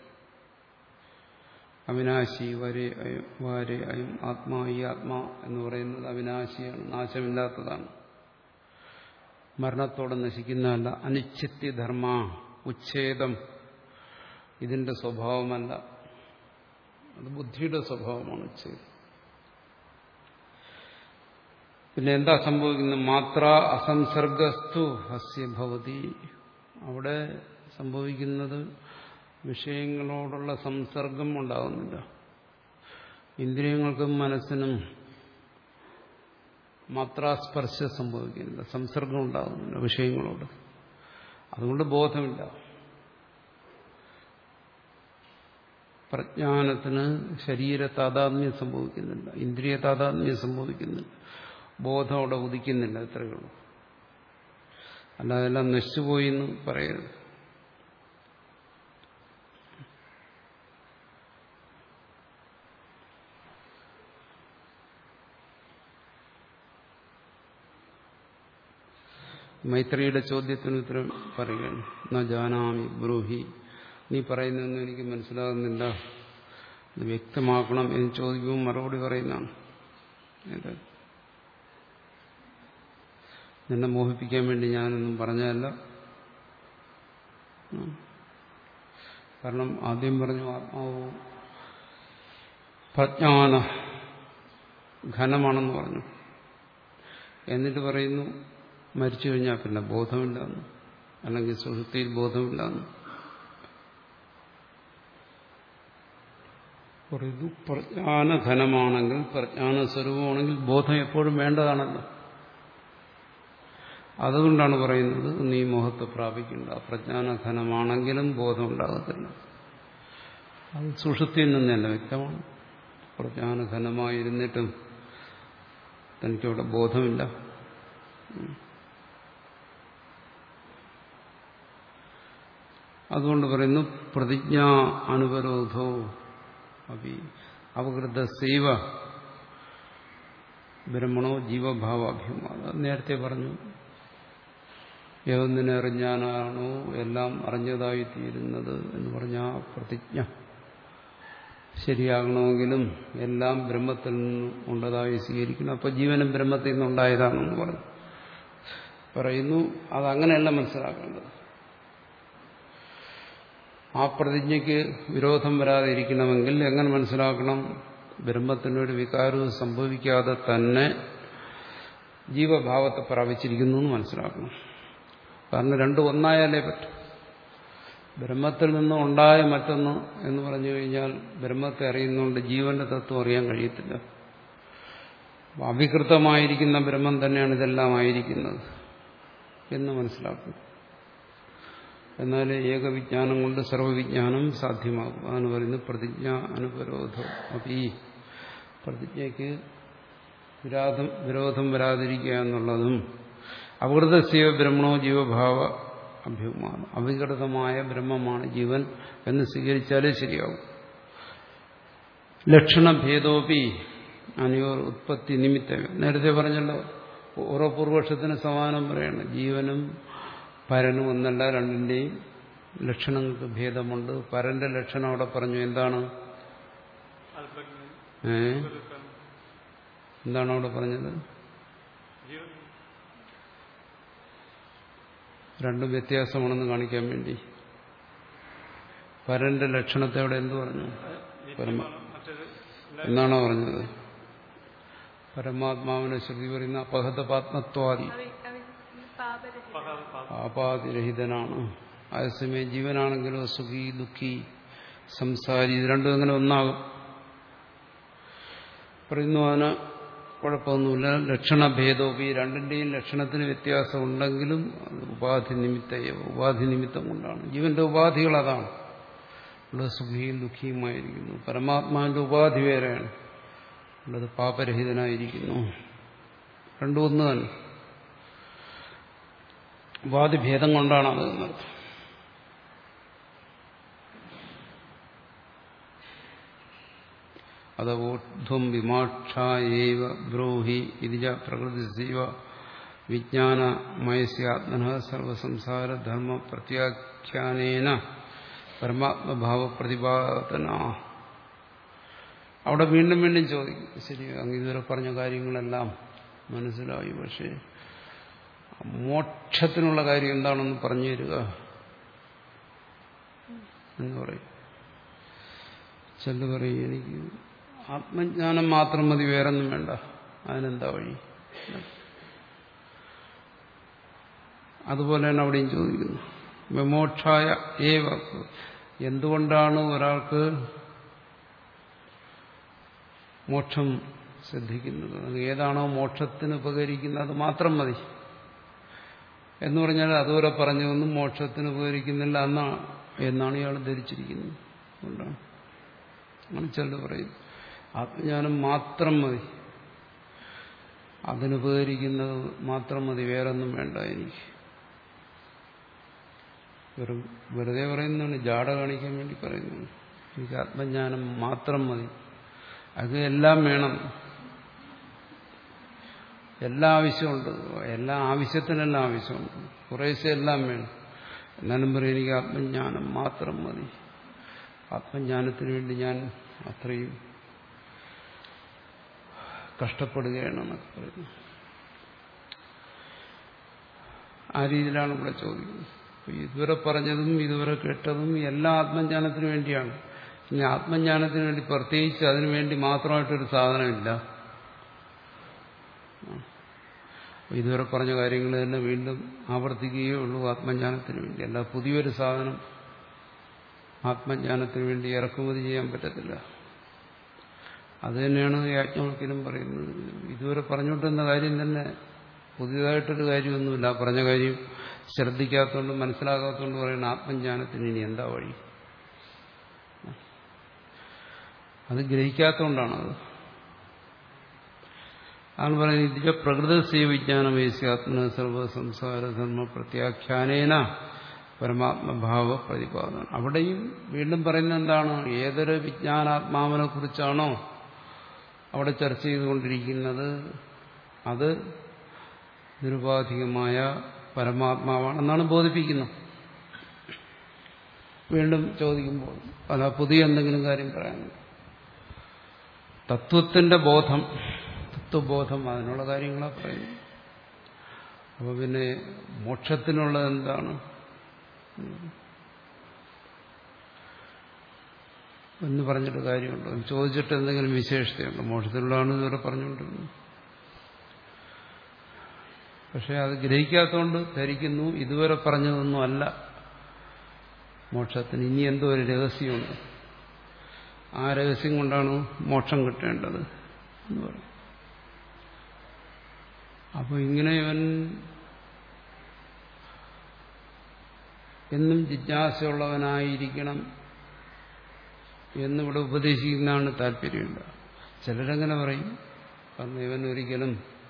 അവിനാശി വരെ അയം വാരെ അയം ആത്മാ, ഈ ആത്മാ എന്ന് പറയുന്നത് അവിനാശിയാണ്, നാശമില്ലാത്തതാണ്, മരണത്തോടെ നശിക്കുന്നതല്ല. അനിശ്ചിത്യധർമ്മ, ഉച്ഛേദം ഇതിന്റെ സ്വഭാവമല്ല, അത് ബുദ്ധിയുടെ സ്വഭാവമാണ് ഉച്ഛേദം. പിന്നെ എന്താ സംഭവിക്കുന്നത്? മാത്ര അസംസർഗസ്തു ഹസ്യ ഭവതി. അവിടെ സംഭവിക്കുന്നത് വിഷയങ്ങളോടുള്ള സംസർഗം ഉണ്ടാകുന്നില്ല. ഇന്ദ്രിയങ്ങൾക്കും മനസ്സിനും മാത്രാസ്പർശം സംഭവിക്കുന്നില്ല, സംസർഗം ഉണ്ടാകുന്നില്ല വിഷയങ്ങളോട്. അതുകൊണ്ട് ബോധമില്ല. പ്രജ്ഞാനത്തിന് ശരീര താതാത്മ്യം സംഭവിക്കുന്നില്ല, ഇന്ദ്രിയ താതാത്മ്യം സംഭവിക്കുന്നില്ല, ബോധം അവിടെ ഉദിക്കുന്നില്ല. ഇത്രയേ ഉള്ളൂ. അല്ലാതെ എല്ലാം നശിച്ചുപോയി എന്ന് പറയരുത്. മൈത്രിയുടെ ചോദ്യത്തിന് ഉത്തരം പറയുകയാണ്. ന ജാനാമി ബ്രൂഹി, നീ പറയുന്നതൊന്നും എനിക്ക് മനസ്സിലാകുന്നില്ല, ഇത് വ്യക്തമാക്കണം എന്ന് ചോദിക്കുമ്പോൾ മറുപടി പറയുന്നതാണ്. ഇത് നിന്നെ മോഹിപ്പിക്കാൻ വേണ്ടി ഞാനൊന്നും പറഞ്ഞതല്ല. കാരണം ആദ്യം പറഞ്ഞു ആത്മാവ് പ്രജ്ഞാന ഘനമാണെന്ന് പറഞ്ഞു. എന്നിട്ട് പറയുന്നു മരിച്ചു കഴിഞ്ഞാൽ പിന്നെ ബോധമില്ലെന്ന്, അല്ലെങ്കിൽ സുഷുപ്തിയിൽ ബോധമില്ലെന്ന് പറയുന്നു. പ്രജ്ഞാനഘനമാണെങ്കിൽ, പ്രജ്ഞാന സ്വരൂപമാണെങ്കിൽ ബോധം എപ്പോഴും വേണ്ടതാണല്ലോ. അതുകൊണ്ടാണ് പറയുന്നത് നീ മോഹത്തെ പ്രാപിക്കണ്ട. പ്രജ്ഞാനഘനമാണെങ്കിലും ബോധം ഉണ്ടാകത്തില്ല. അത് സുഷുപ്തിയിൽ നിന്നല്ല വ്യക്തമാണ്. പ്രജ്ഞാനഘനമായിരുന്നിട്ടും തനിക്കവിടെ ബോധമില്ല. അതുകൊണ്ട് പറയുന്നു പ്രതിജ്ഞാ അനുപരോധോ അഭി അവകൃത സൈവ ബ്രഹ്മണോ ജീവഭാവാഭ്യമാണ്. നേരത്തെ പറഞ്ഞു, ഏതൊന്നിനെ അറിഞ്ഞാനാണോ എല്ലാം അറിഞ്ഞതായിത്തീരുന്നത് എന്ന് പറഞ്ഞ ആ പ്രതിജ്ഞ ശരിയാകണമെങ്കിലും എല്ലാം ബ്രഹ്മത്തിൽ നിന്ന് ഉണ്ടതായി സ്വീകരിക്കണം. അപ്പോൾ ജീവനും ബ്രഹ്മത്തിൽ നിന്നുണ്ടായതാണെന്ന് പറഞ്ഞു പറയുന്നു. അതങ്ങനെയല്ല മനസ്സിലാക്കേണ്ടത്. ആ പ്രതിജ്ഞയ്ക്ക് വിരോധം വരാതെ ഇരിക്കണമെങ്കിൽ എങ്ങനെ മനസ്സിലാക്കണം? ബ്രഹ്മത്തിനൊരു വികാരവും സംഭവിക്കാതെ തന്നെ ജീവഭാവത്തെ പ്രാപിച്ചിരിക്കുന്നു എന്ന് മനസ്സിലാക്കണം. കാരണം രണ്ടും ഒന്നായാലേ പറ്റും. ബ്രഹ്മത്തിൽ നിന്ന് ഉണ്ടായ മറ്റൊന്ന് എന്ന് പറഞ്ഞു കഴിഞ്ഞാൽ ബ്രഹ്മത്തെ അറിയുന്നതുകൊണ്ട് ജീവന്റെ തത്വം അറിയാൻ കഴിയത്തില്ല. അവികൃതമായിരിക്കുന്ന ബ്രഹ്മം തന്നെയാണ് ഇതെല്ലാം ആയിരിക്കുന്നത് എന്ന് മനസ്സിലാക്കും. എന്നാൽ ഏകവിജ്ഞാനം കൊണ്ട് സർവവിജ്ഞാനം സാധ്യമാകും. അതാണ് പറയുന്നത് പ്രതിജ്ഞ അനുപരോധം. അപ്പം ഈ പ്രതിജ്ഞയ്ക്ക് വിരോധം വിരോധം വരാതിരിക്കുക എന്നുള്ളതും അവികൃതസ്യ ബ്രഹ്മണോ ജീവഭാവ അഭ്യുമാനം, അവികൃതമായ ബ്രഹ്മമാണ് ജീവൻ എന്ന് സ്വീകരിച്ചാലേ ശരിയാവും. ലക്ഷണഭേദോപി അനയോർ ഉത്പത്തി നിമിത്തം. നേരത്തെ പറഞ്ഞല്ലോ, ഓരോ പൂർവപക്ഷത്തിന് സമാനം പറയണം. ജീവനും പരനും ഒന്നല്ല, രണ്ടിന്റെയും ലക്ഷണങ്ങൾക്ക് ഭേദമുണ്ട്. പരന്റെ ലക്ഷണം അവിടെ പറഞ്ഞു. എന്താണ് ഏ എന്താണ് അവിടെ പറഞ്ഞത്? രണ്ടും വ്യത്യാസമാണെന്ന് കാണിക്കാൻ വേണ്ടി പരന്റെ ലക്ഷണത്തെ അവിടെ എന്ത് പറഞ്ഞു? പരമ എന്നാണോ പറഞ്ഞത്? പരമാത്മാവിനെ ശ്രുതി പറയുന്ന അപഹതപാത്മത്വാദി, ആപാതിരഹിതനാണ്. അതേസമയം ജീവനാണെങ്കിലോ സുഖി ദുഃഖി സംസാരി, ഇത് രണ്ടും എങ്ങനെ ഒന്നാകും? പറയുന്നു അതിന് കുഴപ്പമൊന്നുമില്ല. ലക്ഷണഭേദോപി, രണ്ടിന്റെയും ലക്ഷണത്തിന് വ്യത്യാസം ഉണ്ടെങ്കിലും ഉപാധി നിമിത്തയോ, ഉപാധി നിമിത്തം കൊണ്ടാണ്. ജീവന്റെ ഉപാധികൾ അതാണ്. ഇവിടെ സുഖിയും ദുഃഖിയുമായിരിക്കുന്നു. പരമാത്മാവിന്റെ ഉപാധി വേറെയാണ്. ഉള്ളത് പാപരഹിതനായിരിക്കുന്നു. രണ്ടും ഒന്ന് തന്നെ. ഉപാധിഭേദം കൊണ്ടാണ് അത് എന്നർത്ഥം. അതവോധ്വം വിമാക്ഷായേവ ബ്രൂഹി ഇതിജ പ്രകൃതി സീവ വിജ്ഞാനമയസ്യ ആത്മന സർവസംസാര ധർമ്മ പ്രത്യാഖ്യാനേന പരമാത്മഭാവ പ്രതിപാദന. അവിടെ വീണ്ടും വീണ്ടും ചോദിക്കും, ശരി അങ്ങ് ഇതുവരെ പറഞ്ഞ കാര്യങ്ങളെല്ലാം മനസ്സിലായി, പക്ഷേ മോക്ഷത്തിനുള്ള കാര്യം എന്താണെന്ന് പറഞ്ഞു തരിക എന്ന് പറയും. ചിലർ പറയും എനിക്ക് ആത്മജ്ഞാനം മാത്രം മതി, വേറൊന്നും വേണ്ട, അതിനെന്താ വഴി? അതുപോലെ തന്നെ അവിടെയും ചോദിക്കുന്നു, വിമോക്ഷായ ഏവ, എന്തുകൊണ്ടാണ് ഒരാൾക്ക് മോക്ഷം സിദ്ധിക്കുന്നത്? ഏതാണോ മോക്ഷത്തിന് ഉപകരിക്കുന്നത് അത് മാത്രം മതി എന്ന് പറഞ്ഞാൽ അതുവരെ പറഞ്ഞതൊന്നും മോക്ഷത്തിന് ഉപകരിക്കുന്നില്ല എന്നാ എന്നാണ് ഇയാൾ ധരിച്ചിരിക്കുന്നത്. അതുകൊണ്ടാണ് അങ്ങനെ ചിലർ പറയും ആത്മജ്ഞാനം മാത്രം മതി, അതിനുപകരിക്കുന്നത് മാത്രം മതി, വേറൊന്നും വേണ്ട എനിക്ക്. വെറും വെറുതെ പറയുന്നതാണ്, ജാട കാണിക്കാൻ വേണ്ടി പറയുന്നതാണ്. എനിക്ക് ആത്മജ്ഞാനം മാത്രം മതി, അത് എല്ലാം വേണം, എല്ലാ ആവശ്യമുണ്ട്, എല്ലാ ആവശ്യത്തിനെല്ലാം ആവശ്യമുണ്ട്, കുറേശ്ശെ എല്ലാം വേണം. എന്നാലും പറയും എനിക്ക് ആത്മജ്ഞാനം മാത്രം മതി, ആത്മജ്ഞാനത്തിന് വേണ്ടി ഞാൻ അത്രയും കഷ്ടപ്പെടുകയാണെന്നൊക്കെ പറയുന്നു. ആ രീതിയിലാണ് ഇവിടെ ചോദിക്കുന്നത്. ഇതുവരെ പറഞ്ഞതും ഇതുവരെ കേട്ടതും എല്ലാ ആത്മജ്ഞാനത്തിന് വേണ്ടിയാണ്. ഇനി ആത്മജ്ഞാനത്തിന് വേണ്ടി പ്രത്യേകിച്ച് അതിനു വേണ്ടി മാത്രമായിട്ടൊരു സാധനമില്ല. ഇതുവരെ പറഞ്ഞ കാര്യങ്ങൾ തന്നെ വീണ്ടും ആവർത്തിക്കുകയേ ഉള്ളൂ ആത്മജ്ഞാനത്തിന് വേണ്ടി. അല്ല പുതിയൊരു സാധനം ആത്മജ്ഞാനത്തിന് വേണ്ടി ഇറക്കുമതി ചെയ്യാൻ പറ്റത്തില്ല. അത് തന്നെയാണ് യാജ്ഞവൽക്യനും പറയുന്നത്. ഇതുവരെ പറഞ്ഞുകൊണ്ടിരുന്ന കാര്യം തന്നെ പുതിയതായിട്ടൊരു കാര്യമൊന്നുമില്ല. പറഞ്ഞ കാര്യം ശ്രദ്ധിക്കാത്തതുകൊണ്ട് മനസ്സിലാകാത്തതുകൊണ്ട് പറയുന്ന ആത്മജ്ഞാനത്തിന് ഇനി എന്താ വഴി? അത് ഗ്രഹിക്കാത്തതുകൊണ്ടാണത്. അതാണ് പറയുന്നത്, ഇതിന്റെ പ്രകൃതസ്യ വിജ്ഞാനമേസ്യ ആത്മന സർവസംസാര ധർമ്മ പ്രത്യാഖ്യാനേന പരമാത്മഭാവ പ്രതിപാദന. അവിടെയും വീണ്ടും പറയുന്നത് എന്താണ്? ഏതൊരു വിജ്ഞാനാത്മാവിനെ കുറിച്ചാണോ അവിടെ ചർച്ച ചെയ്തുകൊണ്ടിരിക്കുന്നത് അത് നിരുപാധികമായ പരമാത്മാവാണെന്നാണ് ബോധിപ്പിക്കുന്നത്. വീണ്ടും ചോദിക്കുമ്പോൾ അല്ല പുതിയ എന്തെങ്കിലും കാര്യം പറയാനുണ്ട്. തത്വത്തിന്റെ ബോധം, തത്വബോധം, അതിനുള്ള കാര്യങ്ങളാണ് പറയുന്നത്. അപ്പോൾ പിന്നെ മോക്ഷത്തിനുള്ളത് എന്താണ് എന്ന് പറഞ്ഞിട്ട് കാര്യമുണ്ടോ? ചോദിച്ചിട്ട് എന്തെങ്കിലും വിശേഷതയുണ്ടോ? മോക്ഷത്തിനുള്ളതാണ് ഇതുവരെ പറഞ്ഞുകൊണ്ടിരുന്നത്. പക്ഷെ അത് ഗ്രഹിക്കാത്തതുകൊണ്ട് ധരിക്കുന്നു ഇതുവരെ പറഞ്ഞതൊന്നും അല്ല മോക്ഷത്തിന്, ഇനി എന്തോ ഒരു രഹസ്യമുണ്ട്, ആ രഹസ്യം കൊണ്ടാണ് മോക്ഷം കിട്ടേണ്ടത് എന്ന് പറയും. അപ്പോൾ ഇങ്ങനെ ഇവൻ എന്നും ജിജ്ഞാസയുള്ളവനായിരിക്കണം എന്നിവിടെ ഉപദേശിക്കുന്നതാണ് താല്പര്യമില്ല. ചിലരങ്ങനെ പറയും, കാരണം ഇവൻ ഒരിക്കലും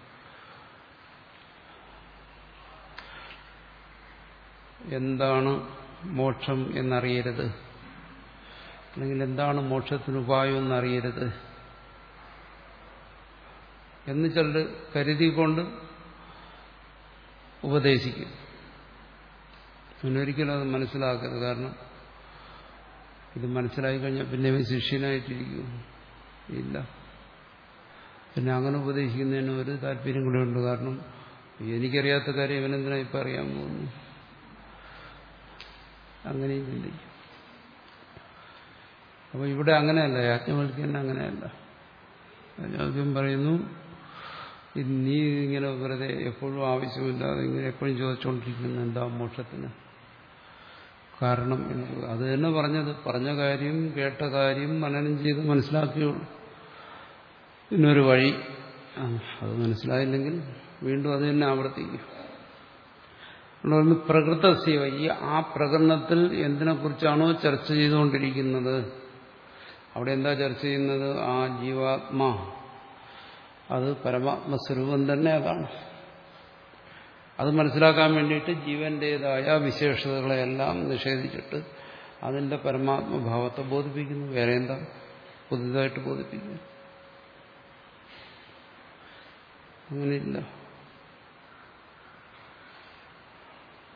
എന്താണ് മോക്ഷം എന്നറിയരുത്, അല്ലെങ്കിൽ എന്താണ് മോക്ഷത്തിന് ഉപായം എന്നറിയരുത് എന്ന് ചിലർ കരുതിക്കൊണ്ട് ഉപദേശിക്കും. അവനൊരിക്കലും അത് മനസ്സിലാക്കരുത്. കാരണം ഇത് മനസ്സിലാക്കി കഴിഞ്ഞാൽ പിന്നെ അവൻ ശിഷ്യനായിട്ടിരിക്കും ഇല്ല. പിന്നെ അങ്ങനെ ഉപദേശിക്കുന്നതിന് ഒരു താല്പര്യം കൂടെ ഉണ്ട്. കാരണം എനിക്കറിയാത്ത കാര്യം ഇവനെന്തിനാ ഇപ്പം അറിയാൻ പോകുന്നു, അങ്ങനെയും ചിന്തിക്കും. അപ്പോൾ ഇവിടെ അങ്ങനെയല്ല, യാജ്ഞവൽക്യൻ അങ്ങനെയല്ല. യാജ്ഞവൽക്യൻ പറയുന്നു, നീ ഇങ്ങനെ വെറുതെ എപ്പോഴും ആവശ്യമില്ലാതെ ഇങ്ങനെ എപ്പോഴും ചോദിച്ചുകൊണ്ടിരിക്കുന്നു എന്താ മോക്ഷത്തിന് കാരണം എന്ന്. അത് തന്നെ പറഞ്ഞത്, പറഞ്ഞ കാര്യം കേട്ട കാര്യം മനനം ചെയ്ത് മനസ്സിലാക്കിയുള്ളൂ. ഇതിനൊരു വഴി, അത് മനസ്സിലായില്ലെങ്കിൽ വീണ്ടും അത് തന്നെ ആവർത്തിക്കും. പ്രകൃതസ്യ, ഈ ആ പ്രകരണത്തിൽ എന്തിനെക്കുറിച്ചാണോ ചർച്ച ചെയ്തുകൊണ്ടിരിക്കുന്നത്, അവിടെ എന്താ ചർച്ച ചെയ്യുന്നത്? ആ ജീവാത്മാ, അത് പരമാത്മസ്വരൂപം തന്നെ അതാണ്. അത് മനസ്സിലാക്കാൻ വേണ്ടിയിട്ട് ജീവന്റേതായ വിശേഷതകളെല്ലാം നിഷേധിച്ചിട്ട് അതിന്റെ പരമാത്മഭാവത്തെ ബോധിപ്പിക്കുന്നു. വേറെ എന്താ പുതുതായിട്ട് ബോധിപ്പിക്കുന്നു? അങ്ങനെയില്ല.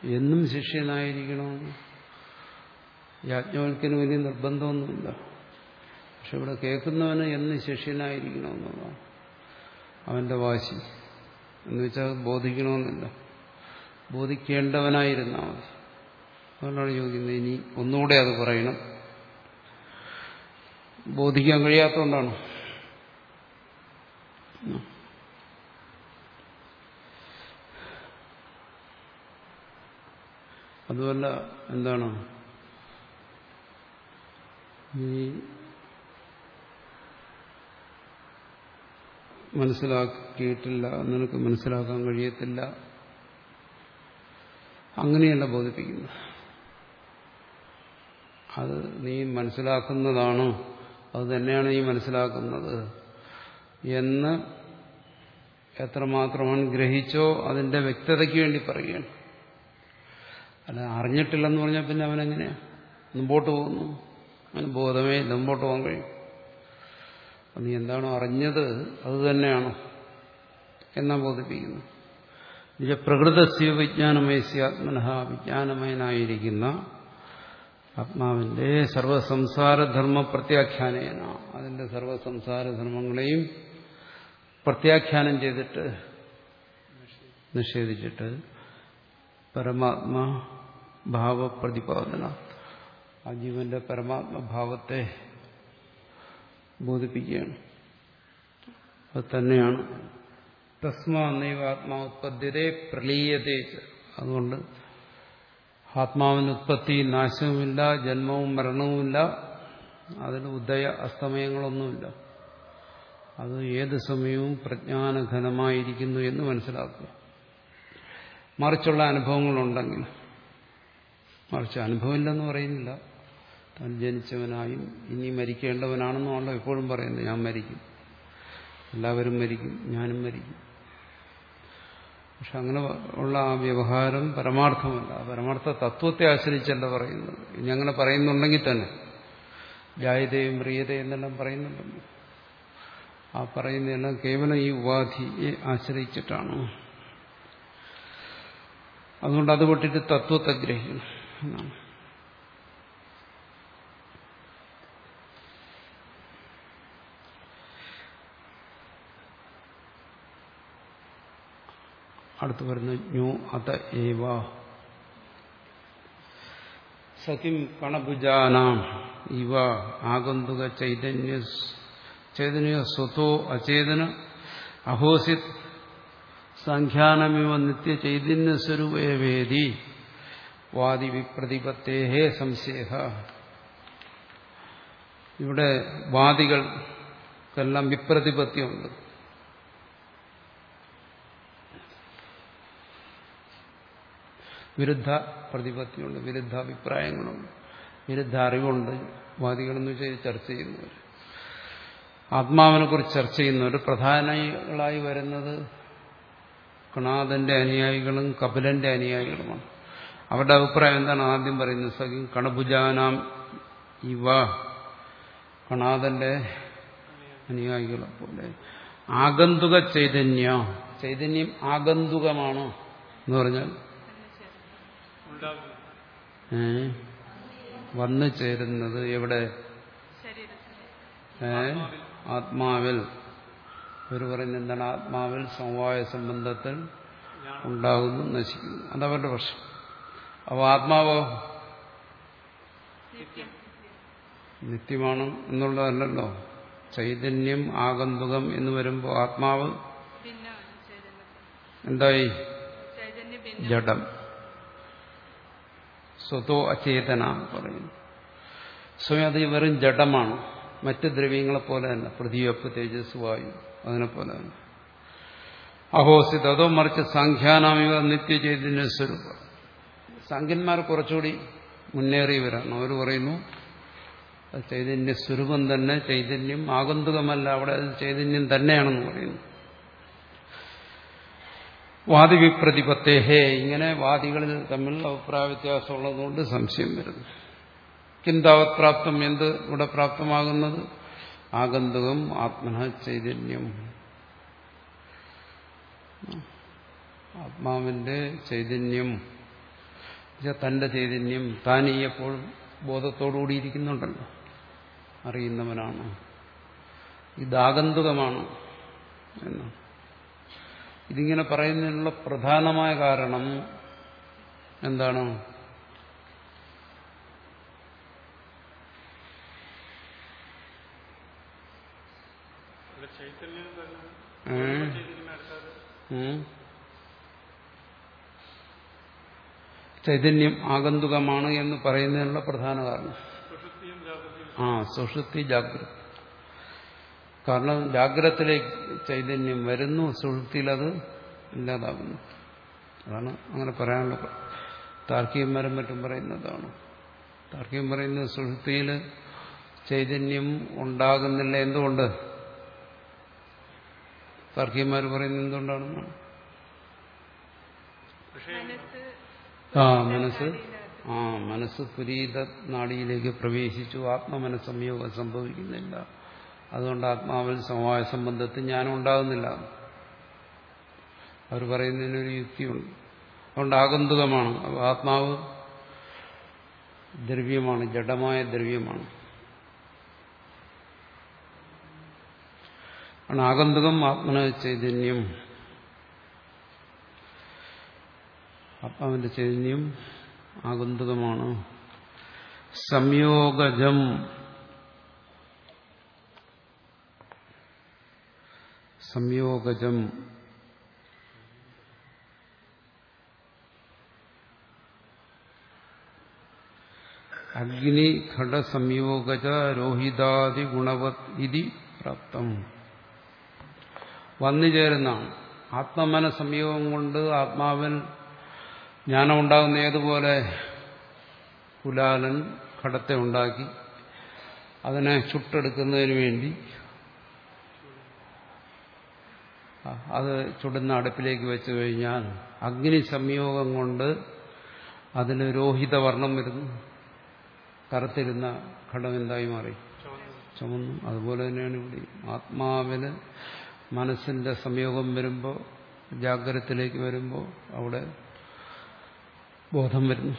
എന്നും ശിഷ്യനായിരിക്കണമെന്ന് യാജ്ഞവൽക്കിന് വലിയ നിർബന്ധമൊന്നുമില്ല. പക്ഷെ ഇവിടെ കേൾക്കുന്നവന് എന്നും ശിഷ്യനായിരിക്കണമെന്നുള്ളതാണ് അവന്റെ വാശി. എന്നുവെച്ചാൽ ബോധിക്കണമെന്നില്ല, ബോധിക്കേണ്ടവനായിരുന്നാൽ മതി. അതുകൊണ്ടാണ് ചോദിക്കുന്നത് ഇനി ഒന്നുകൂടെ അത് പറയണം. ബോധിക്കാൻ കഴിയാത്തതുകൊണ്ടാണ്. അതുമല്ല, എന്താണ് ഈ മനസ്സിലാക്കിയിട്ടില്ല, നിനക്ക് മനസ്സിലാക്കാൻ കഴിയത്തില്ല, അങ്ങനെയല്ല ബോധിപ്പിക്കുന്നത്. അത് നീ മനസ്സിലാക്കുന്നതാണ്, അത് തന്നെയാണ് നീ മനസ്സിലാക്കുന്നത് എന്ന് എത്രമാത്രം അവൻ ഗ്രഹിച്ചോ അതിന്റെ വ്യക്തതയ്ക്ക് വേണ്ടി പറയുകയാണ്. അല്ല, അറിഞ്ഞിട്ടില്ലെന്ന് പറഞ്ഞാൽ പിന്നെ അവനെങ്ങനെയാ മുമ്പോട്ട് പോകുന്നു? അവന് ബോധമേ ഇല്ല, മുമ്പോട്ട് പോകാൻ കഴിയും. നീ എന്താണോ അറിഞ്ഞത് അത് തന്നെയാണോ എന്നാ ബോധിപ്പിക്കുന്നു. നിജ പ്രകൃതസ്യ വിജ്ഞാനമയസ്യ ആത്മനഃ, വിജ്ഞാനമയനായിരിക്കുന്ന ആത്മാവിന്റെ സർവസംസാരധർമ്മ പ്രത്യാഖ്യാനേന, അതിന്റെ സർവസംസാരധർമ്മങ്ങളെയും പ്രത്യാഖ്യാനം ചെയ്തിട്ട് നിഷേധിച്ചിട്ട് പരമാത്മാ ഭാവപ്രതിപാദന, ആ ജീവന്റെ പരമാത്മഭാവത്തെ ബോധിപ്പിക്കുകയാണ്. അത് തന്നെയാണ് തസ്മാ നൈവ ആത്മാ ഉത്പദ്യതേ പ്രലീയതേ. അതുകൊണ്ട് ആത്മാവിന് ഉത്പത്തി നാശവുമില്ല, ജന്മവും മരണവുമില്ല, അതിന് ഉദയ അസ്തമയങ്ങളൊന്നുമില്ല. അത് ഏത് സമയവും പ്രജ്ഞാനഘനമായിരിക്കുന്നു എന്ന് മനസ്സിലാക്കുക. മറിച്ചുള്ള അനുഭവങ്ങളുണ്ടെങ്കിൽ, മറിച്ച് അനുഭവമില്ലെന്ന് പറയുന്നില്ല, താൻ ജനിച്ചവനായും ഇനി മരിക്കേണ്ടവനാണെന്നാണല്ലോ എപ്പോഴും പറയുന്നത്. ഞാൻ മരിക്കും, എല്ലാവരും മരിക്കും, ഞാനും മരിക്കും. പക്ഷെ അങ്ങനെ ഉള്ള ആ വ്യവഹാരം പരമാർത്ഥമല്ല, പരമാർത്ഥ തത്വത്തെ ആശ്രയിച്ചല്ല പറയുന്നത്. ഇനി അങ്ങനെ പറയുന്നുണ്ടെങ്കിൽ തന്നെ ജായതയും പ്രിയതയും എന്നെല്ലാം പറയുന്നുണ്ടല്ലോ, ആ പറയുന്നതെല്ലാം കേവലം ഈ ഉപാധിയെ ആശ്രയിച്ചിട്ടാണ്. അതുകൊണ്ട് അത് വിട്ടിട്ട് തത്വത്തെ ഗ്രഹിക്കണം എന്നാണ്. അടുത്ത് വരുന്ന ജ്ഞോ അത ഏവ സഖിം കണഭുജാനാം ഇവ ആഗന്തുക ചൈതന്യ ചൈതന്യ സ്വതോ അചേതന അഹോസിത് സംഖ്യാനമിവ നിത്യ ചൈതന്യ സ്വരൂപേവേദി വാദി വിപ്രതിപത്തേഹേ സംശയ. ഇവിടെ വാദികൾക്കെല്ലാം വിപ്രതിപത്തിയുണ്ട്. വിരുദ്ധ പ്രതിപത്തിയുണ്ട്, വിരുദ്ധ അഭിപ്രായങ്ങളുണ്ട്, വിരുദ്ധ അറിവുണ്ട്. വാദികളെന്ന് വെച്ചാൽ ചർച്ച ചെയ്യുന്നവർ, ആത്മാവിനെ കുറിച്ച് ചർച്ച ചെയ്യുന്നവർ പ്രധാനികളായി വരുന്നത് കണാദന്റെ അനുയായികളും കപിലന്റെ അനുയായികളുമാണ്. അവരുടെ അഭിപ്രായം എന്താണ്? ആദ്യം പറയുന്നത് സഖ്യം കണഭുജാനാം ഇവ, കണാദന്റെ അനുയായികളെ പോലെ ആഗന്തുക ചൈതന്യ, ചൈതന്യം ആഗന്തുകമാണ് എന്ന് പറഞ്ഞാൽ ഏ വന്നു ചേരുന്നത് എവിടെ? ഏ ആത്മാവിൽ. ഇവർ പറയുന്നത് എന്താണ്? ആത്മാവിൽ സമവായ സംബന്ധത്തിൽ ഉണ്ടാകുന്നു, നശിക്കുന്നു. അതവരുടെ പ്രശ്നം. അപ്പോൾ ആത്മാവോ നിത്യമാണ് എന്നുള്ളതല്ലല്ലോ. ചൈതന്യം ആഗന്തുകം എന്ന് വരുമ്പോൾ ആത്മാവ് എന്തായി? ജഡം. സ്വതോ അചേതന പറയുന്നു. സ്വയം അത് വെറും ജഡമാണ്, മറ്റ് ദ്രവ്യങ്ങളെ പോലെ തന്നെ. പൃഥ്വിയപ്പ് തേജസ് വായു അതിനെപ്പോലെ തന്നെ. അഹോസിത് അതോ മറിച്ച് സാഖ്യാനാമിവ നിത്യചൈതന്യ സ്വരൂപം. സാഖ്യന്മാർ കുറച്ചുകൂടി മുന്നേറിയവരാണ്. അവർ പറയുന്നു അത് ചൈതന്യ സ്വരൂപം തന്നെ, ചൈതന്യം ആഗന്തുകമല്ല, അവിടെ അത് ചൈതന്യം തന്നെയാണെന്ന് പറയുന്നു. വാദിവിപ്രതിപത്തേഹേ, ഇങ്ങനെ വാദികളിൽ തമ്മിൽ അഭിപ്രായ വ്യത്യാസമുള്ളതുകൊണ്ട് സംശയം വരുന്നു. കിന്താവത് പ്രാപ്തം, എന്ത് ഇവിടെ പ്രാപ്തമാകുന്നത്? ആഗന്തുകം ആത്മന ചൈതന്യം, ആത്മാവിന്റെ ചൈതന്യം തന്റെ ചൈതന്യം താൻ ഈ എപ്പോഴും ബോധത്തോടുകൂടി ഇരിക്കുന്നുണ്ടല്ലോ, അറിയുന്നവനാണ്. ഇത് ആഗന്തുകമാണ് എന്നാണ്. ഇതിങ്ങനെ പറയുന്നതിനുള്ള പ്രധാനമായ കാരണം എന്താണ്? ചൈതന്യം ആഗന്തുകമാണ് എന്ന് പറയുന്നതിനുള്ള പ്രധാന കാരണം ആ സുഷുപ്തി ജാഗ്രത. കാരണം ജാഗ്രതത്തിലേക്ക് ചൈതന്യം വരുന്നു, സുഷുപ്തിയിൽ അത് ഇല്ലാതാകുന്നു. അതാണ് അങ്ങനെ പറയാനുള്ള താർക്കികന്മാരും മറ്റും പറയുന്നതാണ്. താർക്കികം പറയുന്നത് സുഷുപ്തിയിൽ ചൈതന്യം ഉണ്ടാകുന്നില്ല. എന്തുകൊണ്ട്? താർക്കികന്മാർ പറയുന്നത് എന്തുകൊണ്ടാണെന്നാണ്? ആ മനസ്സ് ആ മനസ്സ് പുരീത നാഡിയിലേക്ക് പ്രവേശിച്ചു, ആത്മമനസ്സംയോഗം സംഭവിക്കുന്നില്ല. അതുകൊണ്ട് ആത്മാവിൽ സമവായ സംബന്ധത്തിൽ ജ്ഞാനം ഉണ്ടാകുന്നില്ല. അവർ പറയുന്നതിനൊരു യുക്തിയുണ്ട്. അതുകൊണ്ട് ആഗന്തുകമാണ്. ആത്മാവ് ദ്രവ്യമാണ്, ജഡമായ ദ്രവ്യമാണ്. ആഗന്തുകം ആത്മന ചൈതന്യം, ആത്മാവിന്റെ ചൈതന്യം ആഗന്തുകമാണ്. സംയോഗജം സംയോഗജം അഗ്നി ഘട സംയോഗജ രോഹിതാദി ഗുണവത് ഇതി പ്രാപ്തം. വന്നു ചേരുന്നതാണ്. ആത്മമന സംയോഗം കൊണ്ട് ആത്മാവിൽ ജ്ഞാനം ഉണ്ടാകുന്ന ഏതുപോലെ കുലാലൻ ഘടത്തെ ഉണ്ടാക്കി അതിനെ ചുട്ടെടുക്കുന്നതിന് വേണ്ടി അത് ചുടുന്ന അടുപ്പിലേക്ക് വെച്ചു കഴിഞ്ഞാൽ അഗ്നി സംയോഗം കൊണ്ട് അതിന് രോഹിത വർണ്ണം വരുന്നു. കറുത്തിരുന്ന ഘടം എന്തായി മാറി? ചുമന്നു. അതുപോലെ തന്നെയാണ് ഇവിടെ ആത്മാവിന് മനസ്സിന്റെ സംയോഗം വരുമ്പോൾ, ജാഗ്രതത്തിലേക്ക് വരുമ്പോൾ അവിടെ ബോധം വരുന്നു.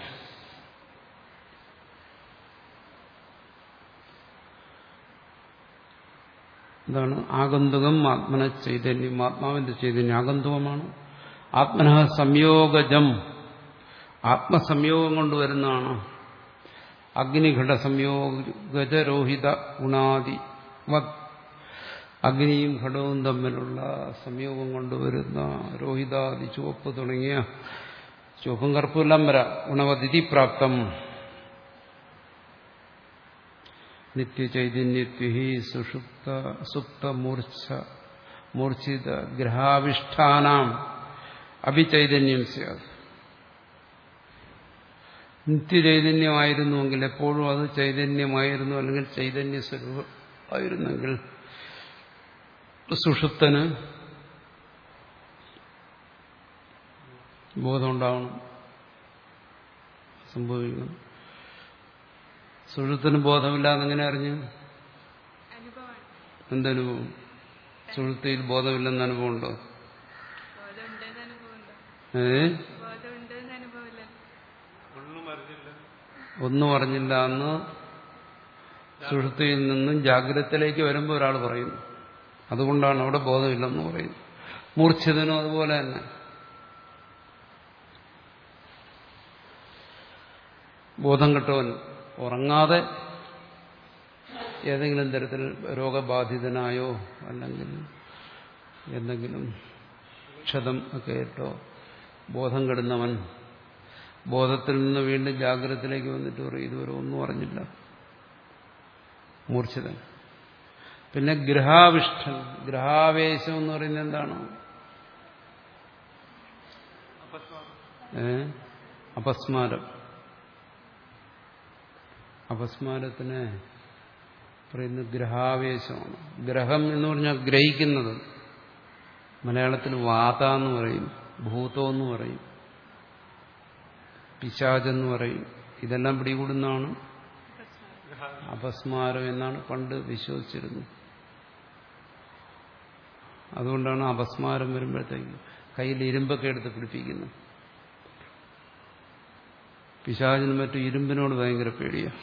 എന്താണ് ആഗന്തുകം? ആത്മന ചൈതന്യം, ആത്മാവിന്റെ ചൈതന്യം ആഗന്തുകമാണ്. ആത്മന സംയോഗജം, ആത്മസംയോഗം കൊണ്ടുവരുന്നതാണ്. അഗ്നിഘട സംയോഗജരോഹിത ഗുണാദി വത്, അഗ്നിയും ഘടവും തമ്മിലുള്ള സംയോഗം കൊണ്ടുവരുന്ന രോഹിതാദി ചുവപ്പ് തുടങ്ങിയ ചുവപ്പും കറുപ്പെല്ലാം വരാം. ഗുണവതിഥി പ്രാപ്തം നിത്യചൈതന്യത്വഹി സുഷുപ്ത സുപ്ത മൂർച്ഛ മൂർച്ഛിത ഗ്രഹാവിഷ്ഠാനാം അഭിചൈതന്യം സ്യാത്. നിത്യചൈതന്യമായിരുന്നുവെങ്കിൽ, എപ്പോഴും അത് ചൈതന്യമായിരുന്നു, അല്ലെങ്കിൽ ചൈതന്യ സ്വരൂപമായിരുന്നെങ്കിൽ സുഷുപ്തന് ബോധമുണ്ടാവണം, സംഭവിക്കണം. സുഷുപ്തന് ബോധമില്ലാന്ന് എങ്ങനെ അറിഞ്ഞു? എന്തനുഭവം? സുഷുപ്തിയിൽ ബോധമില്ലെന്ന് അനുഭവമുണ്ടോ? ഏ ഒന്നും അറിഞ്ഞില്ല എന്ന് സുഷുപ്തിയിൽ നിന്നും ജാഗ്രതത്തിലേക്ക് വരുമ്പോൾ ഒരാൾ പറയുന്നു. അതുകൊണ്ടാണ് അവിടെ ബോധമില്ലെന്ന് പറയുന്നത്. മൂർച്ഛിതനും അതുപോലെ തന്നെ. ബോധം കെട്ടവൻ ഉറങ്ങാതെ ഏതെങ്കിലും തരത്തിൽ രോഗബാധിതനായോ അല്ലെങ്കിൽ എന്തെങ്കിലും ക്ഷതം ഒക്കെ ഏറ്റോ ബോധം കെടുന്നവൻ ബോധത്തിൽ നിന്ന് വീണ്ടും ജാഗ്രതത്തിലേക്ക് വന്നിട്ട് പറയും ഇതുവരെ ഒന്നും അറിഞ്ഞില്ല, മൂർച്ഛിതൻ. പിന്നെ ഗ്രഹാവിഷ്ഠൻ, ഗ്രഹാവേശം എന്ന് പറയുന്നത് എന്താണ്? ഏ അപസ്മാരം. അപസ്മാരത്തിന് പറയുന്നത് ഗ്രഹാവേശമാണ്. ഗ്രഹം എന്ന് പറഞ്ഞാൽ ഗ്രഹിക്കുന്നത്. മലയാളത്തിൽ വാത എന്ന് പറയും, ഭൂതം എന്ന് പറയും, പിശാചെന്ന് പറയും. ഇതെല്ലാം പിടികൂടുന്നതാണ് അപസ്മാരം എന്നാണ് പണ്ട് വിശ്വസിച്ചിരുന്നത്. അതുകൊണ്ടാണ് അപസ്മാരം വരുമ്പോഴത്തേക്ക് കയ്യിൽ ഇരുമ്പൊക്കെ എടുത്ത് പിടിപ്പിക്കുന്നത്. പിശാചിനും മറ്റും ഇരുമ്പിനോട് ഭയങ്കര പേടിയാണ്.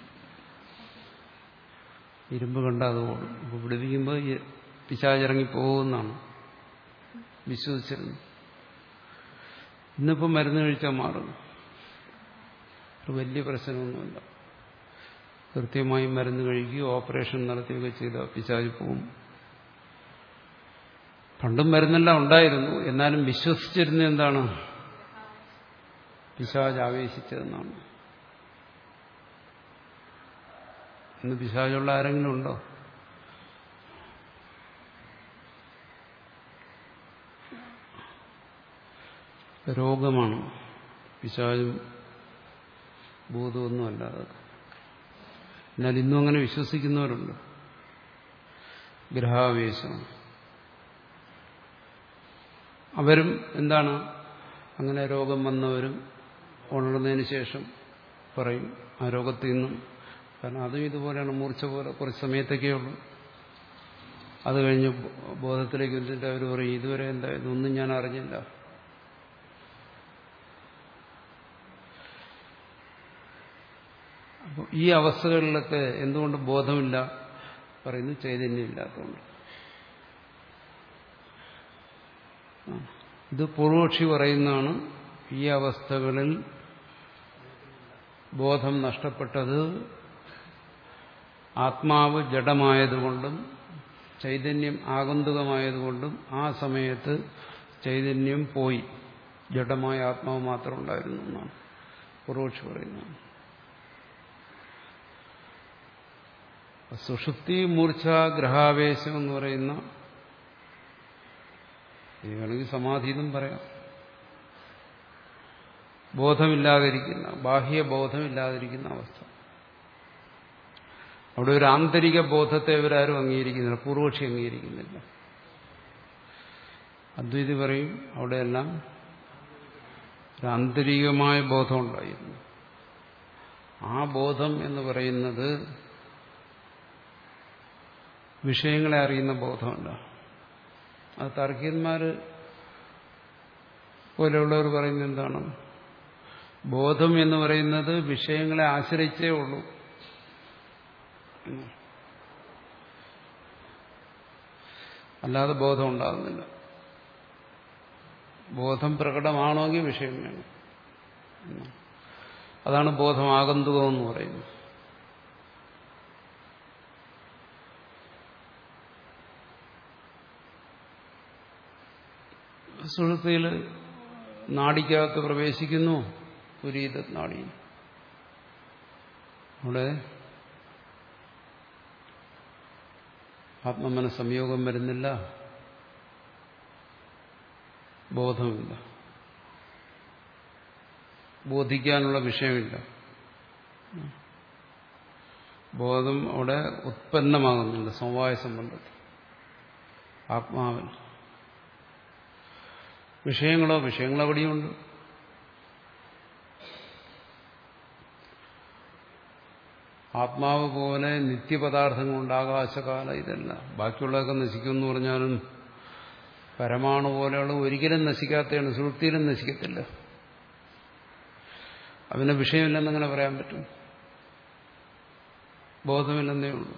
ഇരുമ്പ് കണ്ടാൽ അത് ഓടും. അപ്പോൾ പിടിപ്പിക്കുമ്പോൾ പിശാചിറങ്ങി പോകുമെന്നാണ് വിശ്വസിച്ചിരുന്നത്. ഇന്നിപ്പോൾ മരുന്ന് കഴിച്ചാൽ മാറും. ഒരു വലിയ പ്രശ്നമൊന്നുമില്ല. കൃത്യമായി മരുന്ന് കഴിക്കുകയോ ഓപ്പറേഷൻ നടത്തുകയൊക്കെ ചെയ്താൽ പിശാച് പോവും. പണ്ടും മരുന്നെല്ലാം ഉണ്ടായിരുന്നു. എന്നാലും വിശ്വസിച്ചിരുന്ന എന്താണ്? പിശാച് ആവേശിച്ചതെന്നാണ്. ഇന്ന് പിശാചുള്ള ആരെങ്കിലും ഉണ്ടോ? രോഗമാണ്. പിശാചും ഭൂതമൊന്നുമല്ല അതൊക്കെ. എന്നാൽ ഇന്നും അങ്ങനെ വിശ്വസിക്കുന്നവരുണ്ട്. ഗ്രഹാവേശം. അവരും എന്താണ്, അങ്ങനെ രോഗം വന്നവരും ഉണർന്നതിന് ശേഷം പറയും ആ രോഗത്തിൽ നിന്നും. കാരണം അതും ഇതുപോലെയാണ്, മൂർച്ച പോലെ കുറച്ച് സമയത്തൊക്കെ ഉള്ളൂ. അത് കഴിഞ്ഞ് ബോധത്തിലേക്ക് വന്നിട്ട് അവർ പറയും ഇതുവരെ എന്താ ഇതൊന്നും ഞാൻ അറിഞ്ഞില്ല. അപ്പോൾ ഈ അവസ്ഥകളിലൊക്കെ എന്തുകൊണ്ട് ബോധമില്ല? പറയുന്നു ചൈതന്യമില്ലാത്തതുകൊണ്ട്. ഇത് പൂർവക്ഷി പറയുന്നതാണ്. ഈ അവസ്ഥകളിൽ ബോധം നഷ്ടപ്പെട്ടത് ആത്മാവ് ജഡമായതുകൊണ്ടും ചൈതന്യം ആഗന്തുകമായതുകൊണ്ടും ആ സമയത്ത് ചൈതന്യം പോയി, ജഡമായ ആത്മാവ് മാത്രം ഉണ്ടായിരുന്നു എന്നാണ് പൂർവക്ഷി പറയുന്നത്. സുഷുപ്തി, മൂർച്ഛ, ഗ്രഹാവേശം എന്ന് പറയുന്ന, ഇത് വേണമെങ്കിൽ സമാധി എന്നും പറയാം, ബോധമില്ലാതിരിക്കുന്ന, ബാഹ്യ ബോധമില്ലാതിരിക്കുന്ന അവസ്ഥ. അവിടെ ഒരു ആന്തരിക ബോധത്തെ ഇവരാരും അംഗീകരിക്കുന്നില്ല, പൂർവക്ഷി അംഗീകരിക്കുന്നില്ല. അദ്വൈതി പറയും അവിടെയെല്ലാം ഒരു ആന്തരികമായ ബോധം ഉണ്ടായിരുന്നു. ആ ബോധം എന്ന് പറയുന്നത് വിഷയങ്ങളെ അറിയുന്ന ബോധമല്ല. അത് താർക്കികന്മാര് പോലെയുള്ളവർ പറയുന്നത് എന്താണ്? ബോധം എന്ന് പറയുന്നത് വിഷയങ്ങളെ ആശ്രയിച്ചേ ഉള്ളൂ. അല്ലാതെ ബോധം ഉണ്ടാകുന്നില്ല. ബോധം പ്രകടമാണെങ്കിൽ വിഷയം വേണം. അതാണ് ബോധം ആഗന്തുകം എന്ന് പറയുന്നത്. സുഷുപ്തിയിൽ നാഡിക്കകത്ത് പ്രവേശിക്കുന്നു, പുരീത നാഡി. അവിടെ ആത്മമന സംയോഗം വരുന്നില്ല, ബോധമില്ല, ബോധിക്കാനുള്ള വിഷയമില്ല. ബോധം അവിടെ ഉത്പന്നമാകുന്നുണ്ട് സമവായ സംബന്ധത്തിൽ, ആത്മാവിൽ. വിഷയങ്ങളോ വിഷയങ്ങളെവിടെയുണ്ട്. ആത്മാവ് പോലെ നിത്യപദാർത്ഥങ്ങളുണ്ട്, ആകാശകാല ഇതല്ല. ബാക്കിയുള്ളതൊക്കെ നശിക്കുമെന്ന് പറഞ്ഞാലും പരമാണു പോലെയുള്ള ഒരിക്കലും നശിക്കാത്തതാണ്, സുഷുപ്തിയിലും നശിക്കത്തില്ല. അതിന് വിഷയമില്ലെന്നെങ്ങനെ പറയാൻ പറ്റും? ബോധമില്ലെന്നേ ഉള്ളൂ.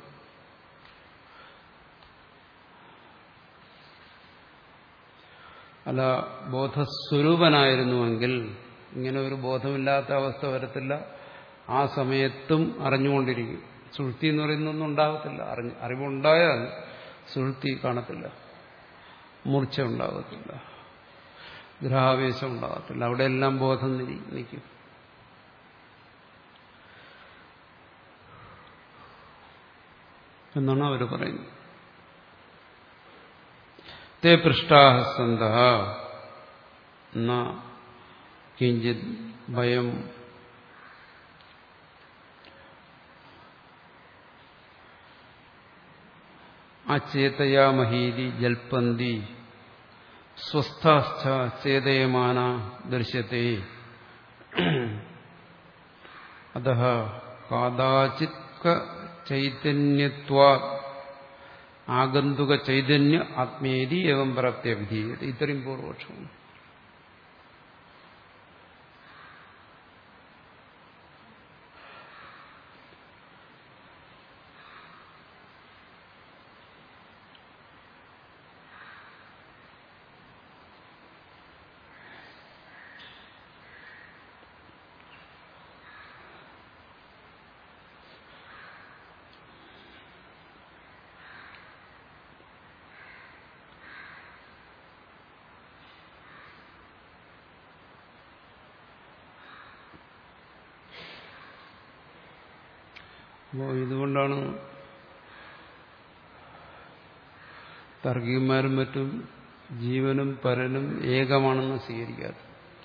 അല്ല, ബോധസ്വരൂപനായിരുന്നുവെങ്കിൽ ഇങ്ങനെ ഒരു ബോധമില്ലാത്ത അവസ്ഥ വരത്തില്ല. ആ സമയത്തും അറിഞ്ഞുകൊണ്ടിരിക്കും. സുഷുപ്തി എന്ന് പറയുന്നൊന്നും ഉണ്ടാകത്തില്ല. അറിഞ്ഞ് അറിവുണ്ടായാൽ സുഷുപ്തി കാണത്തില്ല, മൂർച്ച ഉണ്ടാകത്തില്ല, ഗ്രഹാവേശം ഉണ്ടാകത്തില്ല. അവിടെയെല്ലാം ബോധം നിൽക്കും. എന്നാണ് അവർ പറയുന്നത്. തേ പൃഷ്ടാഹ സന്തഃ ന കിഞ്ചിത് ഭയം അചേതയാമഹീതി ജൽപ്പന്തി സ്വസ്ഥാസ്ഥ ചേതയമാന ദൃശ്യത്തെ അതഃ കാദാചിത് ചൈതന്യത്വാ ആഗന്തുക ചൈതന്യ ആത്മേതി ഏവം പ്രാപ്ത്യവിധീയത. ഇത്രയും പൂർവപക്ഷമാണ്. അപ്പോൾ ഇതുകൊണ്ടാണ് താർക്കികന്മാരും മറ്റും ജീവനും പരനും ഏകമാണെന്ന് സ്വീകരിക്കാറ്.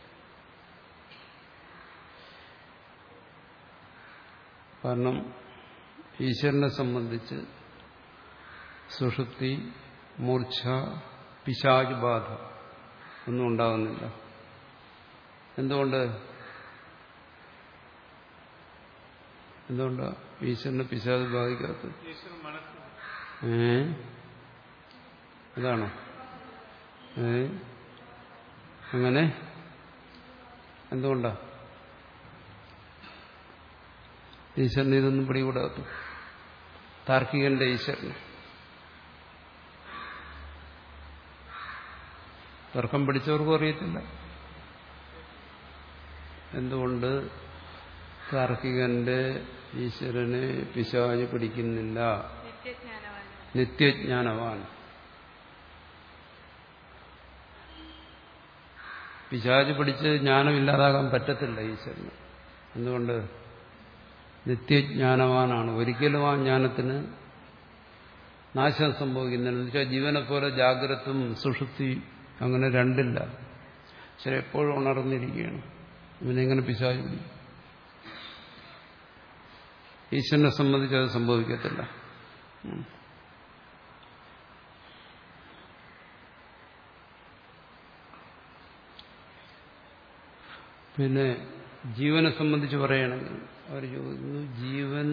കാരണം ഈശ്വരനെ സംബന്ധിച്ച് സുഷുപ്തി, മൂർച്ഛ, പിശാച് ബാധ ഒന്നും ഉണ്ടാകുന്നില്ല. എന്തുകൊണ്ട്? എന്തുകൊണ്ടാ ഈശ്വരനെ പിശാച് ബാധിക്കാത്തത്? ഏ അതാണോ? ഏ അങ്ങനെ എന്തുകൊണ്ടാ ഈശ്വരനെ ഇതൊന്നും പിടികൂടാത്തു? താർക്കികന്റെ ഈശ്വരന് തർക്കം പഠിച്ചവർക്കും അറിയത്തില്ല. എന്തുകൊണ്ട് താർക്കികന്റെ ഈശ്വരനെ പിശാച് പിടിക്കുന്നില്ല? നിത്യജ്ഞാനവാൻ. പിശാച് പിടിച്ച് ജ്ഞാനമില്ലാതാകാൻ പറ്റത്തില്ല ഈശ്വരന്. എന്തുകൊണ്ട്? നിത്യജ്ഞാനവാനാണ്. ഒരിക്കലും ആ ജ്ഞാനത്തിന് നാശം സംഭവിക്കുന്നില്ല. എന്ന് വെച്ചാൽ ജീവനെ പോലെ ജാഗ്രതും സുഷുപ്തി അങ്ങനെ രണ്ടില്ല. ശരി, എപ്പോഴും ഉണർന്നിരിക്കുകയാണ്. ഇവനെങ്ങനെ പിശാച് പിടിക്കും? ഈശ്വരനെ സംബന്ധിച്ച് അത് സംഭവിക്കത്തില്ല. പിന്നെ ജീവനെ സംബന്ധിച്ച് പറയുകയാണെങ്കിൽ അവർ ചോദിക്കുന്നു, ജീവൻ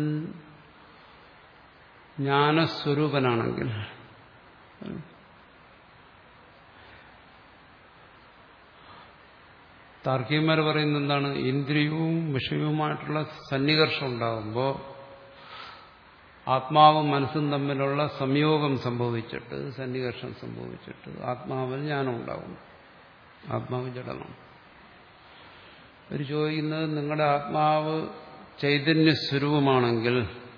ജ്ഞാനസ്വരൂപനാണെങ്കിൽ താർക്കികന്മാർ പറയുന്നത് എന്താണ്? ഇന്ദ്രിയവും വിഷയവുമായിട്ടുള്ള സന്നികർഷം ഉണ്ടാകുമ്പോൾ ആത്മാവും മനസ്സും തമ്മിലുള്ള സംയോഗം സംഭവിച്ചിട്ട്, സന്നികർഷം സംഭവിച്ചിട്ട് ആത്മാവിൽ ജ്ഞാനം ഉണ്ടാകും. ആത്മാവ് ജഡമാണ്. അവർ ചോദിക്കുന്നത്, നിങ്ങളുടെ ആത്മാവ് ചൈതന്യസ്വരൂപമാണെങ്കിൽ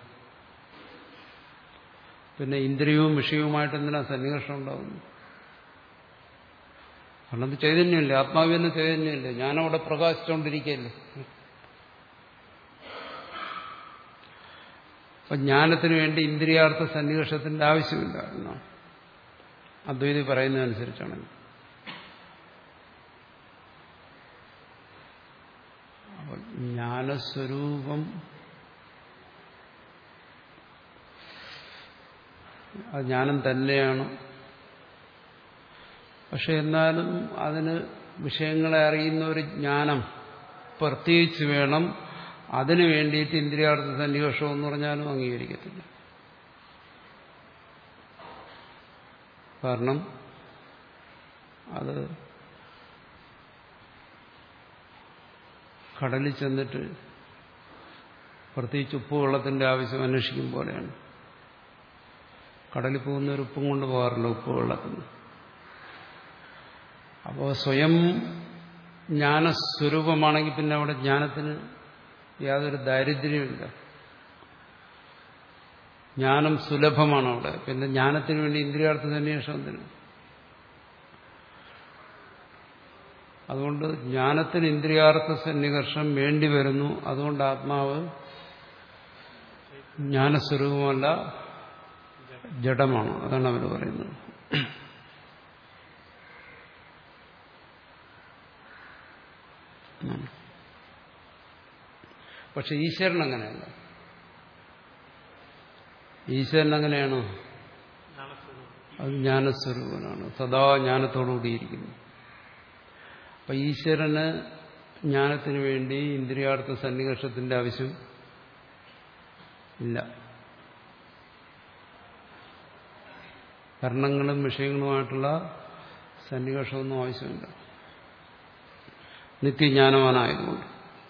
പിന്നെ ഇന്ദ്രിയവും വിഷയവുമായിട്ട് എന്തിനാ സന്നികർഷം ഉണ്ടാകുന്നു? കാരണം അത് ചൈതന്യമില്ലേ, ആത്മാവിൽ നിന്ന് ചൈതന്യമില്ലേ, ഞാനവിടെ പ്രകാശിച്ചുകൊണ്ടിരിക്കുകയല്ലേ. അപ്പൊ ജ്ഞാനത്തിന് വേണ്ടി ഇന്ദ്രിയാർത്ഥ സന്നികർഷത്തിന്റെ ആവശ്യമില്ല എന്നാണ് അദ്വൈതി പറയുന്നതനുസരിച്ചാണ്. അപ്പോൾ ജ്ഞാനസ്വരൂപം അത് ജ്ഞാനം തന്നെയാണ്. പക്ഷെ എന്നാലും അതിന് വിഷയങ്ങളെ അറിയുന്ന ഒരു ജ്ഞാനം പ്രത്യേകിച്ച് വേണം. അതിനു വേണ്ടിയിട്ട് ഇന്ദ്രിയാർത്ഥ സന്നിവേഷം എന്ന് പറഞ്ഞാലും അംഗീകരിക്കത്തില്ല. കാരണം അത് കടലിൽ ചെന്നിട്ട് പ്രത്യേകിച്ച് ഉപ്പ് വെള്ളത്തിന്റെ ആവശ്യം അന്വേഷിക്കും പോലെയാണ്. കടലിൽ പോകുന്നവർ ഉപ്പും കൊണ്ട് പോകാറില്ല, ഉപ്പ് വെള്ളത്തിന്. അപ്പോൾ സ്വയം ജ്ഞാനസ്വരൂപമാണെങ്കിൽ പിന്നെ അവിടെ ജ്ഞാനത്തിന് യാതൊരു ദാരിദ്ര്യമില്ല. ജ്ഞാനം സുലഭമാണ് അവിടെ. പിന്നെ ജ്ഞാനത്തിന് വേണ്ടി ഇന്ദ്രിയാർത്ഥ സന്നിവേഷം എന്തിന്? അതുകൊണ്ട് ജ്ഞാനത്തിന് ഇന്ദ്രിയാർത്ഥ സന്നികർഷം വേണ്ടി വരുന്നു. അതുകൊണ്ട് ആത്മാവ് ജ്ഞാനസ്വരൂപമല്ല, ജഡമാണ്. അതാണ് അവർ പറയുന്നത്. പക്ഷെ ഈശ്വരൻ അങ്ങനെയല്ല. ഈശ്വരൻ അങ്ങനെയാണോ? അത് ജ്ഞാനസ്വരൂപനാണ്, സദാ ജ്ഞാനത്തോടുകൂടിയിരിക്കുന്നു. അപ്പൊ ഈശ്വരന് ജ്ഞാനത്തിന് വേണ്ടി ഇന്ദ്രിയാർത്ഥ സന്നികർഷത്തിന്റെ ആവശ്യം ഇല്ല. കർണങ്ങളും വിഷയങ്ങളുമായിട്ടുള്ള സന്നികർഷമൊന്നും ആവശ്യമില്ല, നിത്യജ്ഞാനവാനായതുകൊണ്ട്.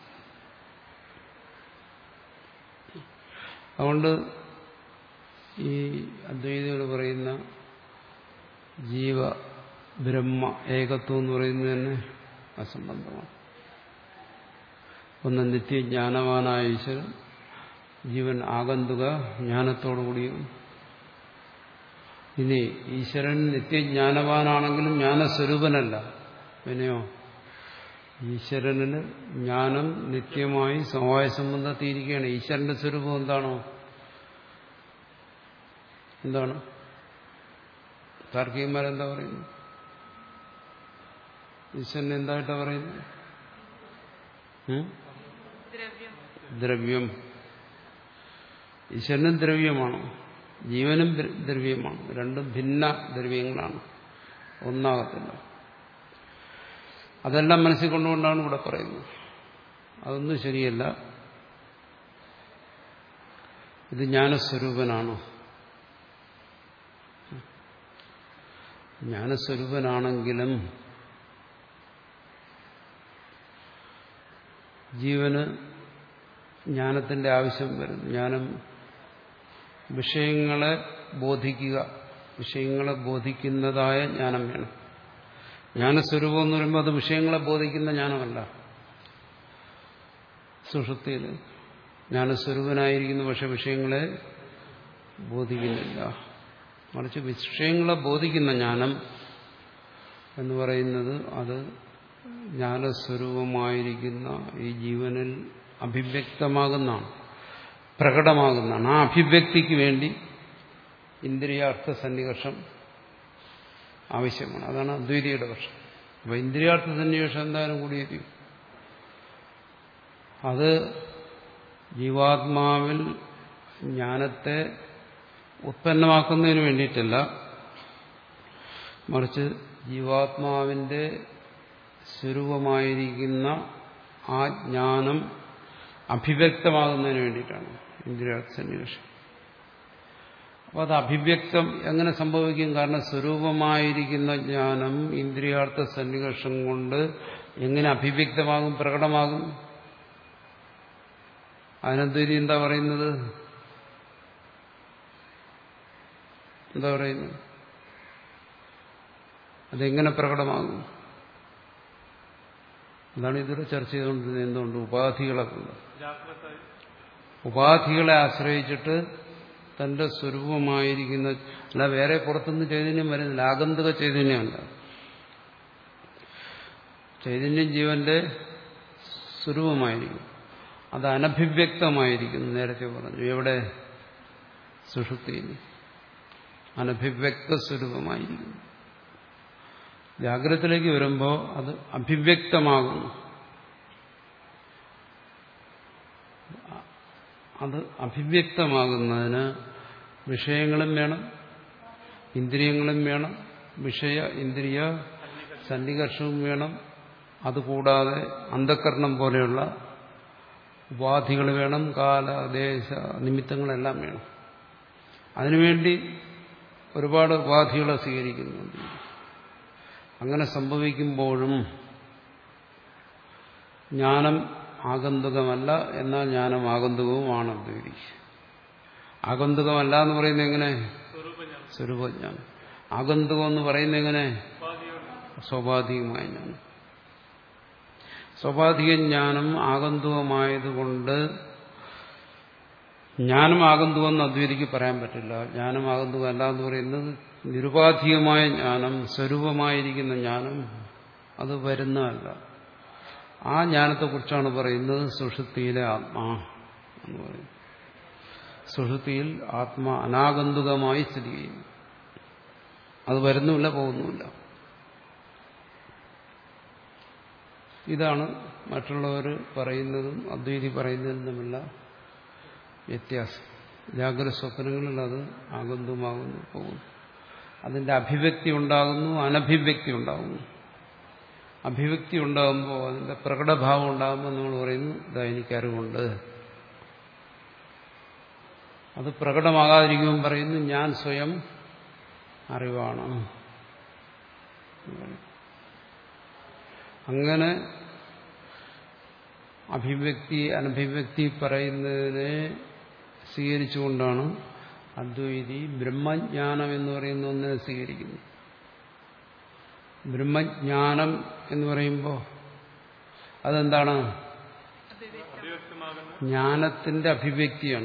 അതുകൊണ്ട് ഈ അദ്വൈതികൾ പറയുന്ന ജീവ ബ്രഹ്മ ഏകത്വം എന്ന് പറയുന്നത് തന്നെ അസംബന്ധമാണ്. ഒന്ന് നിത്യജ്ഞാനവാനായ ഈശ്വരൻ, ജീവൻ ആഗന്തുക ജ്ഞാനത്തോടുകൂടിയും. ഇനി ഈശ്വരൻ നിത്യജ്ഞാനവാനാണെങ്കിലും ജ്ഞാനസ്വരൂപനല്ല. പിന്നെയോ ഈശ്വരന് ജ്ഞാനം നിത്യമായി സമവായ സംബന്ധത്തിയിരിക്കുകയാണ്. ഈശ്വരന്റെ സ്വരൂപം എന്താണോ? എന്താണ്? താർക്കികന്മാരെന്താ പറയുന്നത്? ഈശ്വരൻ എന്തായിട്ടാ പറയുന്നത്? ദ്രവ്യം. ഈശ്വരനും ദ്രവ്യമാണ്, ജീവനും ദ്രവ്യമാണ്. രണ്ടും ഭിന്ന ദ്രവ്യങ്ങളാണ്, ഒന്നാകത്തില്ല. അതെല്ലാം മനസ്സിൽ കൊണ്ടുകൊണ്ടാണ് ഇവിടെ പറയുന്നത്. അതൊന്നും ശരിയല്ല. ഇത് ജ്ഞാനസ്വരൂപനാണ്. ജ്ഞാനസ്വരൂപനാണെങ്കിലും ജീവന് ജ്ഞാനത്തിന്റെ ആവശ്യം വരുന്നു. ജ്ഞാനം വിഷയങ്ങളെ ബോധിക്കുക, വിഷയങ്ങളെ ബോധിക്കുന്നതായ ജ്ഞാനം വേണം. ജ്ഞാനസ്വരൂപം എന്ന് പറയുമ്പോൾ അത് വിഷയങ്ങളെ ബോധിക്കുന്ന ജ്ഞാനമല്ല. സുഷുപ്തിയിൽ ജ്ഞാനസ്വരൂപനായിരിക്കുന്നു, പക്ഷെ വിഷയങ്ങളെ ബോധിക്കുന്നില്ല. മറിച്ച് വിഷയങ്ങളെ ബോധിക്കുന്ന ജ്ഞാനം എന്ന് പറയുന്നത് അത് ജ്ഞാനസ്വരൂപമായിരിക്കുന്ന ഈ ജീവനിൽ അഭിവ്യക്തമാകുന്നതാണ്, പ്രകടമാകുന്നതാണ്. ആ അഭിവ്യക്തിക്ക് വേണ്ടി ഇന്ദ്രിയാർത്ഥ സന്നികർഷം ആവശ്യമാണ്. അതാണ് അദ്വൈതിയുടെ പക്ഷം. അപ്പൊ ഇന്ദ്രിയാർത്ഥ സന്നികർഷം എന്തായാലും കൂടിയിരിക്കും. അത് ജീവാത്മാവിൽ ജ്ഞാനത്തെ ഉത്പന്നമാക്കുന്നതിന് വേണ്ടിയിട്ടല്ല, മറിച്ച് ജീവാത്മാവിന്റെ സ്വരൂപമായിരിക്കുന്ന ആ ജ്ഞാനം അഭിവ്യക്തമാകുന്നതിന് വേണ്ടിയിട്ടാണ് ഇന്ദ്രിയാർത്ഥ സന്നിവേശം. അപ്പോൾ അത് അഭിവ്യക്തം എങ്ങനെ സംഭവിക്കും? കാരണം സ്വരൂപമായിരിക്കുന്ന ജ്ഞാനം ഇന്ദ്രിയാർത്ഥ സന്നിവേശം കൊണ്ട് എങ്ങനെ അഭിവ്യക്തമാകും, പ്രകടമാകും? അതിനദ്വൈതി എന്താ പറയുന്നത്? എന്താ പറയുന്നത്? അതെങ്ങനെ പ്രകടമാകും? അതാണ് ഇതുവരെ ചർച്ച ചെയ്തുകൊണ്ടിരുന്നത്. എന്തുകൊണ്ട്? ഉപാധികളെ കൊണ്ട്. ഉപാധികളെ ആശ്രയിച്ചിട്ട് തന്റെ സ്വരൂപമായിരിക്കുന്ന, അല്ല വേറെ പുറത്തുനിന്ന് ചൈതന്യം വരുന്നില്ല, ആഗന്തുക ചൈതന്യമല്ല. ചൈതന്യം ജീവന്റെ സ്വരൂപമായിരിക്കും, അത് അനഭിവ്യക്തമായിരിക്കുന്നു. നേരത്തെ പറഞ്ഞു, എവിടെ? സുഷുപ്തിയിൽ അനഭിവ്യക്ത സ്വരൂപമായിരിക്കുന്നു. ജാഗ്രതത്തിലേക്ക് വരുമ്പോൾ അത് അഭിവ്യക്തമാകുന്നു. അത് അഭിവ്യക്തമാകുന്നതിന് വിഷയങ്ങളും വേണം, ഇന്ദ്രിയങ്ങളും വേണം, വിഷയ ഇന്ദ്രിയ സന്നികർഷവും വേണം. അതുകൂടാതെ അന്ധഃകരണം പോലെയുള്ള ഉപാധികൾ വേണം, കാല ദേശ നിമിത്തങ്ങളെല്ലാം വേണം. അതിനുവേണ്ടി ഒരുപാട് ഉപാധികളെ സ്വീകരിക്കുന്നുണ്ട്. അങ്ങനെ സംഭവിക്കുമ്പോഴും ജ്ഞാനം ആഗന്തുകമല്ല, എന്നാൽ ജ്ഞാനം ആഗന്തുകവുമാണ്. അദ്വൈതി ആഗന്തുകമല്ല എന്ന് പറയുന്നത് എങ്ങനെ? സ്വരൂപജ്ഞാനം. ആഗന്തുകം എന്ന് പറയുന്നത് എങ്ങനെ? സ്വാഭാവികമായ ജ്ഞാനം. സ്വാഭാവിക ജ്ഞാനം ആഗന്തുകമായതുകൊണ്ട് ജ്ഞാനം ആഗന്തുകമെന്ന് അദ്വൈതിക്ക് പറയാൻ പറ്റില്ല. ജ്ഞാനം ആഗന്തുകമല്ല എന്ന് പറയുന്നത് നിരുപാധികമായ ജ്ഞാനം, സ്വരൂപമായിരിക്കുന്ന ജ്ഞാനം, അത് വരുന്നതല്ല. ആ ജ്ഞാനത്തെക്കുറിച്ചാണ് പറയുന്നത് സുഷുപ്തിയിലെ ആത്മാ എന്ന് പറയുന്നത്. സുഷുപ്തിയിൽ ആത്മാ അനാഗന്തുകമായി സ്ഥിതി ചെയ്യുന്നു. അത് വരുന്നുമില്ല, പോകുന്നുമില്ല. ഇതാണ് മറ്റുള്ളവർ പറയുന്നതും അദ്വൈതി പറയുന്നതും തമ്മിലുള്ള വ്യത്യാസം. ജാഗ്രത സ്വപ്നങ്ങളിൽ അത് ആഗന്തുകമാകുന്നു, പോകുന്നു. അതിന്റെ അഭിവ്യക്തി ഉണ്ടാകുന്നു, അനഭിവ്യക്തി ഉണ്ടാകുന്നു. അഭിവ്യക്തി ഉണ്ടാകുമ്പോൾ, അതിന്റെ പ്രകടഭാവം ഉണ്ടാകുമ്പോൾ നമ്മൾ പറയുന്നു, ഇതാ എനിക്കറിവുണ്ട്. അത് പ്രകടമാകാതിരിക്കുമ്പോൾ പറയുന്നു, ഞാൻ സ്വയം അറിവാണ്. അങ്ങനെ അഭിവ്യക്തി അനഭിവ്യക്തി പറയുന്നതിനെ സ്വീകരിച്ചുകൊണ്ടാണ് അദ്വൈതി ബ്രഹ്മജ്ഞാനം എന്ന് പറയുന്ന ഒന്നിനെ സ്വീകരിക്കുന്നു. ബ്രഹ്മജ്ഞാനം എന്ന് പറയുമ്പോൾ അതെന്താണ്? ജ്ഞാനത്തിന്റെ അഭിവ്യക്തിയാണ്.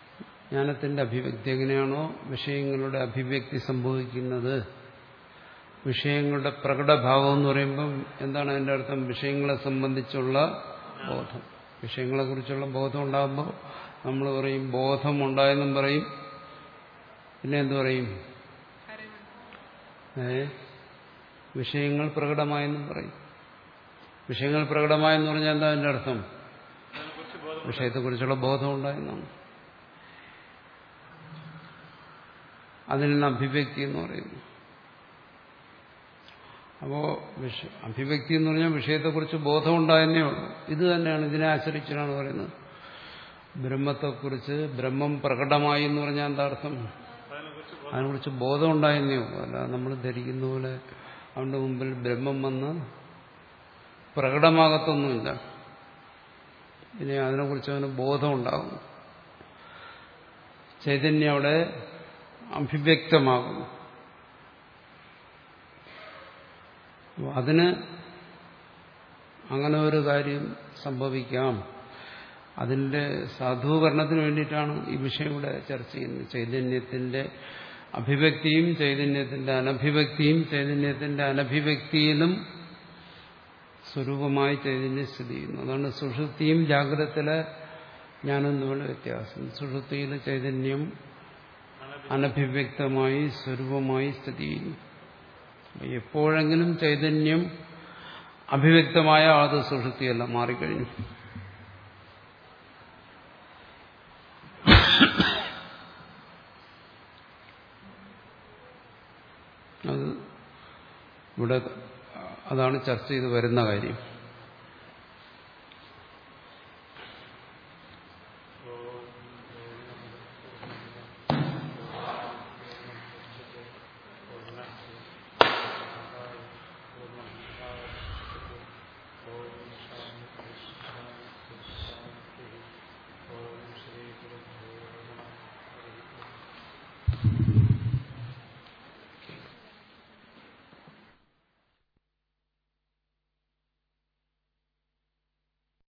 ജ്ഞാനത്തിന്റെ അഭിവ്യക്തി എങ്ങനെയാണോ വിഷയങ്ങളുടെ അഭിവ്യക്തി സംഭവിക്കുന്നത്, വിഷയങ്ങളുടെ പ്രകടഭാവം എന്ന് പറയുമ്പം എന്താണ് അതിന്റെ അർത്ഥം? വിഷയങ്ങളെ സംബന്ധിച്ചുള്ള ബോധം. വിഷയങ്ങളെക്കുറിച്ചുള്ള ബോധം ഉണ്ടാകുമ്പോൾ നമ്മൾ പറയും ബോധം ഉണ്ടായെന്നും പറയും. പിന്നെ എന്തു പറയും? ഏ വിഷയങ്ങൾ പ്രകടമായെന്നും പറയും. വിഷയങ്ങൾ പ്രകടമായെന്ന് പറഞ്ഞാൽ എന്താ അതിന്റെ അർത്ഥം? വിഷയത്തെക്കുറിച്ചുള്ള ബോധം ഉണ്ടായെന്നാണ്. അതിൽ നിന്ന് അഭിവ്യക്തി എന്ന് പറയുന്നു. അപ്പോ വിഷ അഭിവ്യക്തി എന്ന് പറഞ്ഞാൽ വിഷയത്തെക്കുറിച്ച് ബോധം ഉണ്ടായെന്നേ ഉള്ളൂ. ഇത് തന്നെയാണ്, ഇതിനെ ആശ്രയിച്ചാണ് പറയുന്നത്. ബ്രഹ്മത്തെക്കുറിച്ച് ബ്രഹ്മം പ്രകടമായി എന്ന് പറഞ്ഞാൽ എന്താ അർത്ഥം? അതിനെക്കുറിച്ച് ബോധം ഉണ്ടായെന്നേ ഉള്ളൂ. അല്ല നമ്മൾ ധരിക്കുന്ന പോലെ അവന്റെ മുമ്പിൽ ബ്രഹ്മം വന്ന് പ്രകടമാകത്തൊന്നുമില്ല. ഇനി അതിനെക്കുറിച്ച് അവന് ബോധം ഉണ്ടാകും. ചൈതന്യം അവിടെ അഭിവ്യക്തമാകുന്നു. അതിന് അങ്ങനെ ഒരു കാര്യം സംഭവിക്കാം. അതിന്റെ സാധൂകരണത്തിന് വേണ്ടിയിട്ടാണ് ഈ വിഷയം ഇവിടെ ചർച്ച ചെയ്യുന്നത്. ചൈതന്യത്തിന്റെ അഭിവ്യക്തിയും ചൈതന്യത്തിന്റെ അനഭിവ്യക്തിയും ചൈതന്യത്തിന്റെ അനഭിവ്യക്തിയിലും സ്വരൂപമായി ചൈതന്യം സ്ഥിതി ചെയ്യുന്നു. അതാണ് സുഷുപ്തിയും ജാഗ്രതത്തിലെ ജ്ഞാനം തമ്മിലുള്ള വ്യത്യാസം. സുഷുപ്തിയിൽ ചൈതന്യം അനഭിവ്യക്തമായി സ്വരൂപമായി സ്ഥിതി ചെയ്യുന്നു. എപ്പോഴെങ്കിലും ചൈതന്യം അഭിവ്യക്തമായ അത് സുഷുപ്തിയല്ല, മാറിക്കഴിഞ്ഞു. അത് ഇവിടെ അതാണ് ചർച്ച ചെയ്ത് വരുന്ന കാര്യം.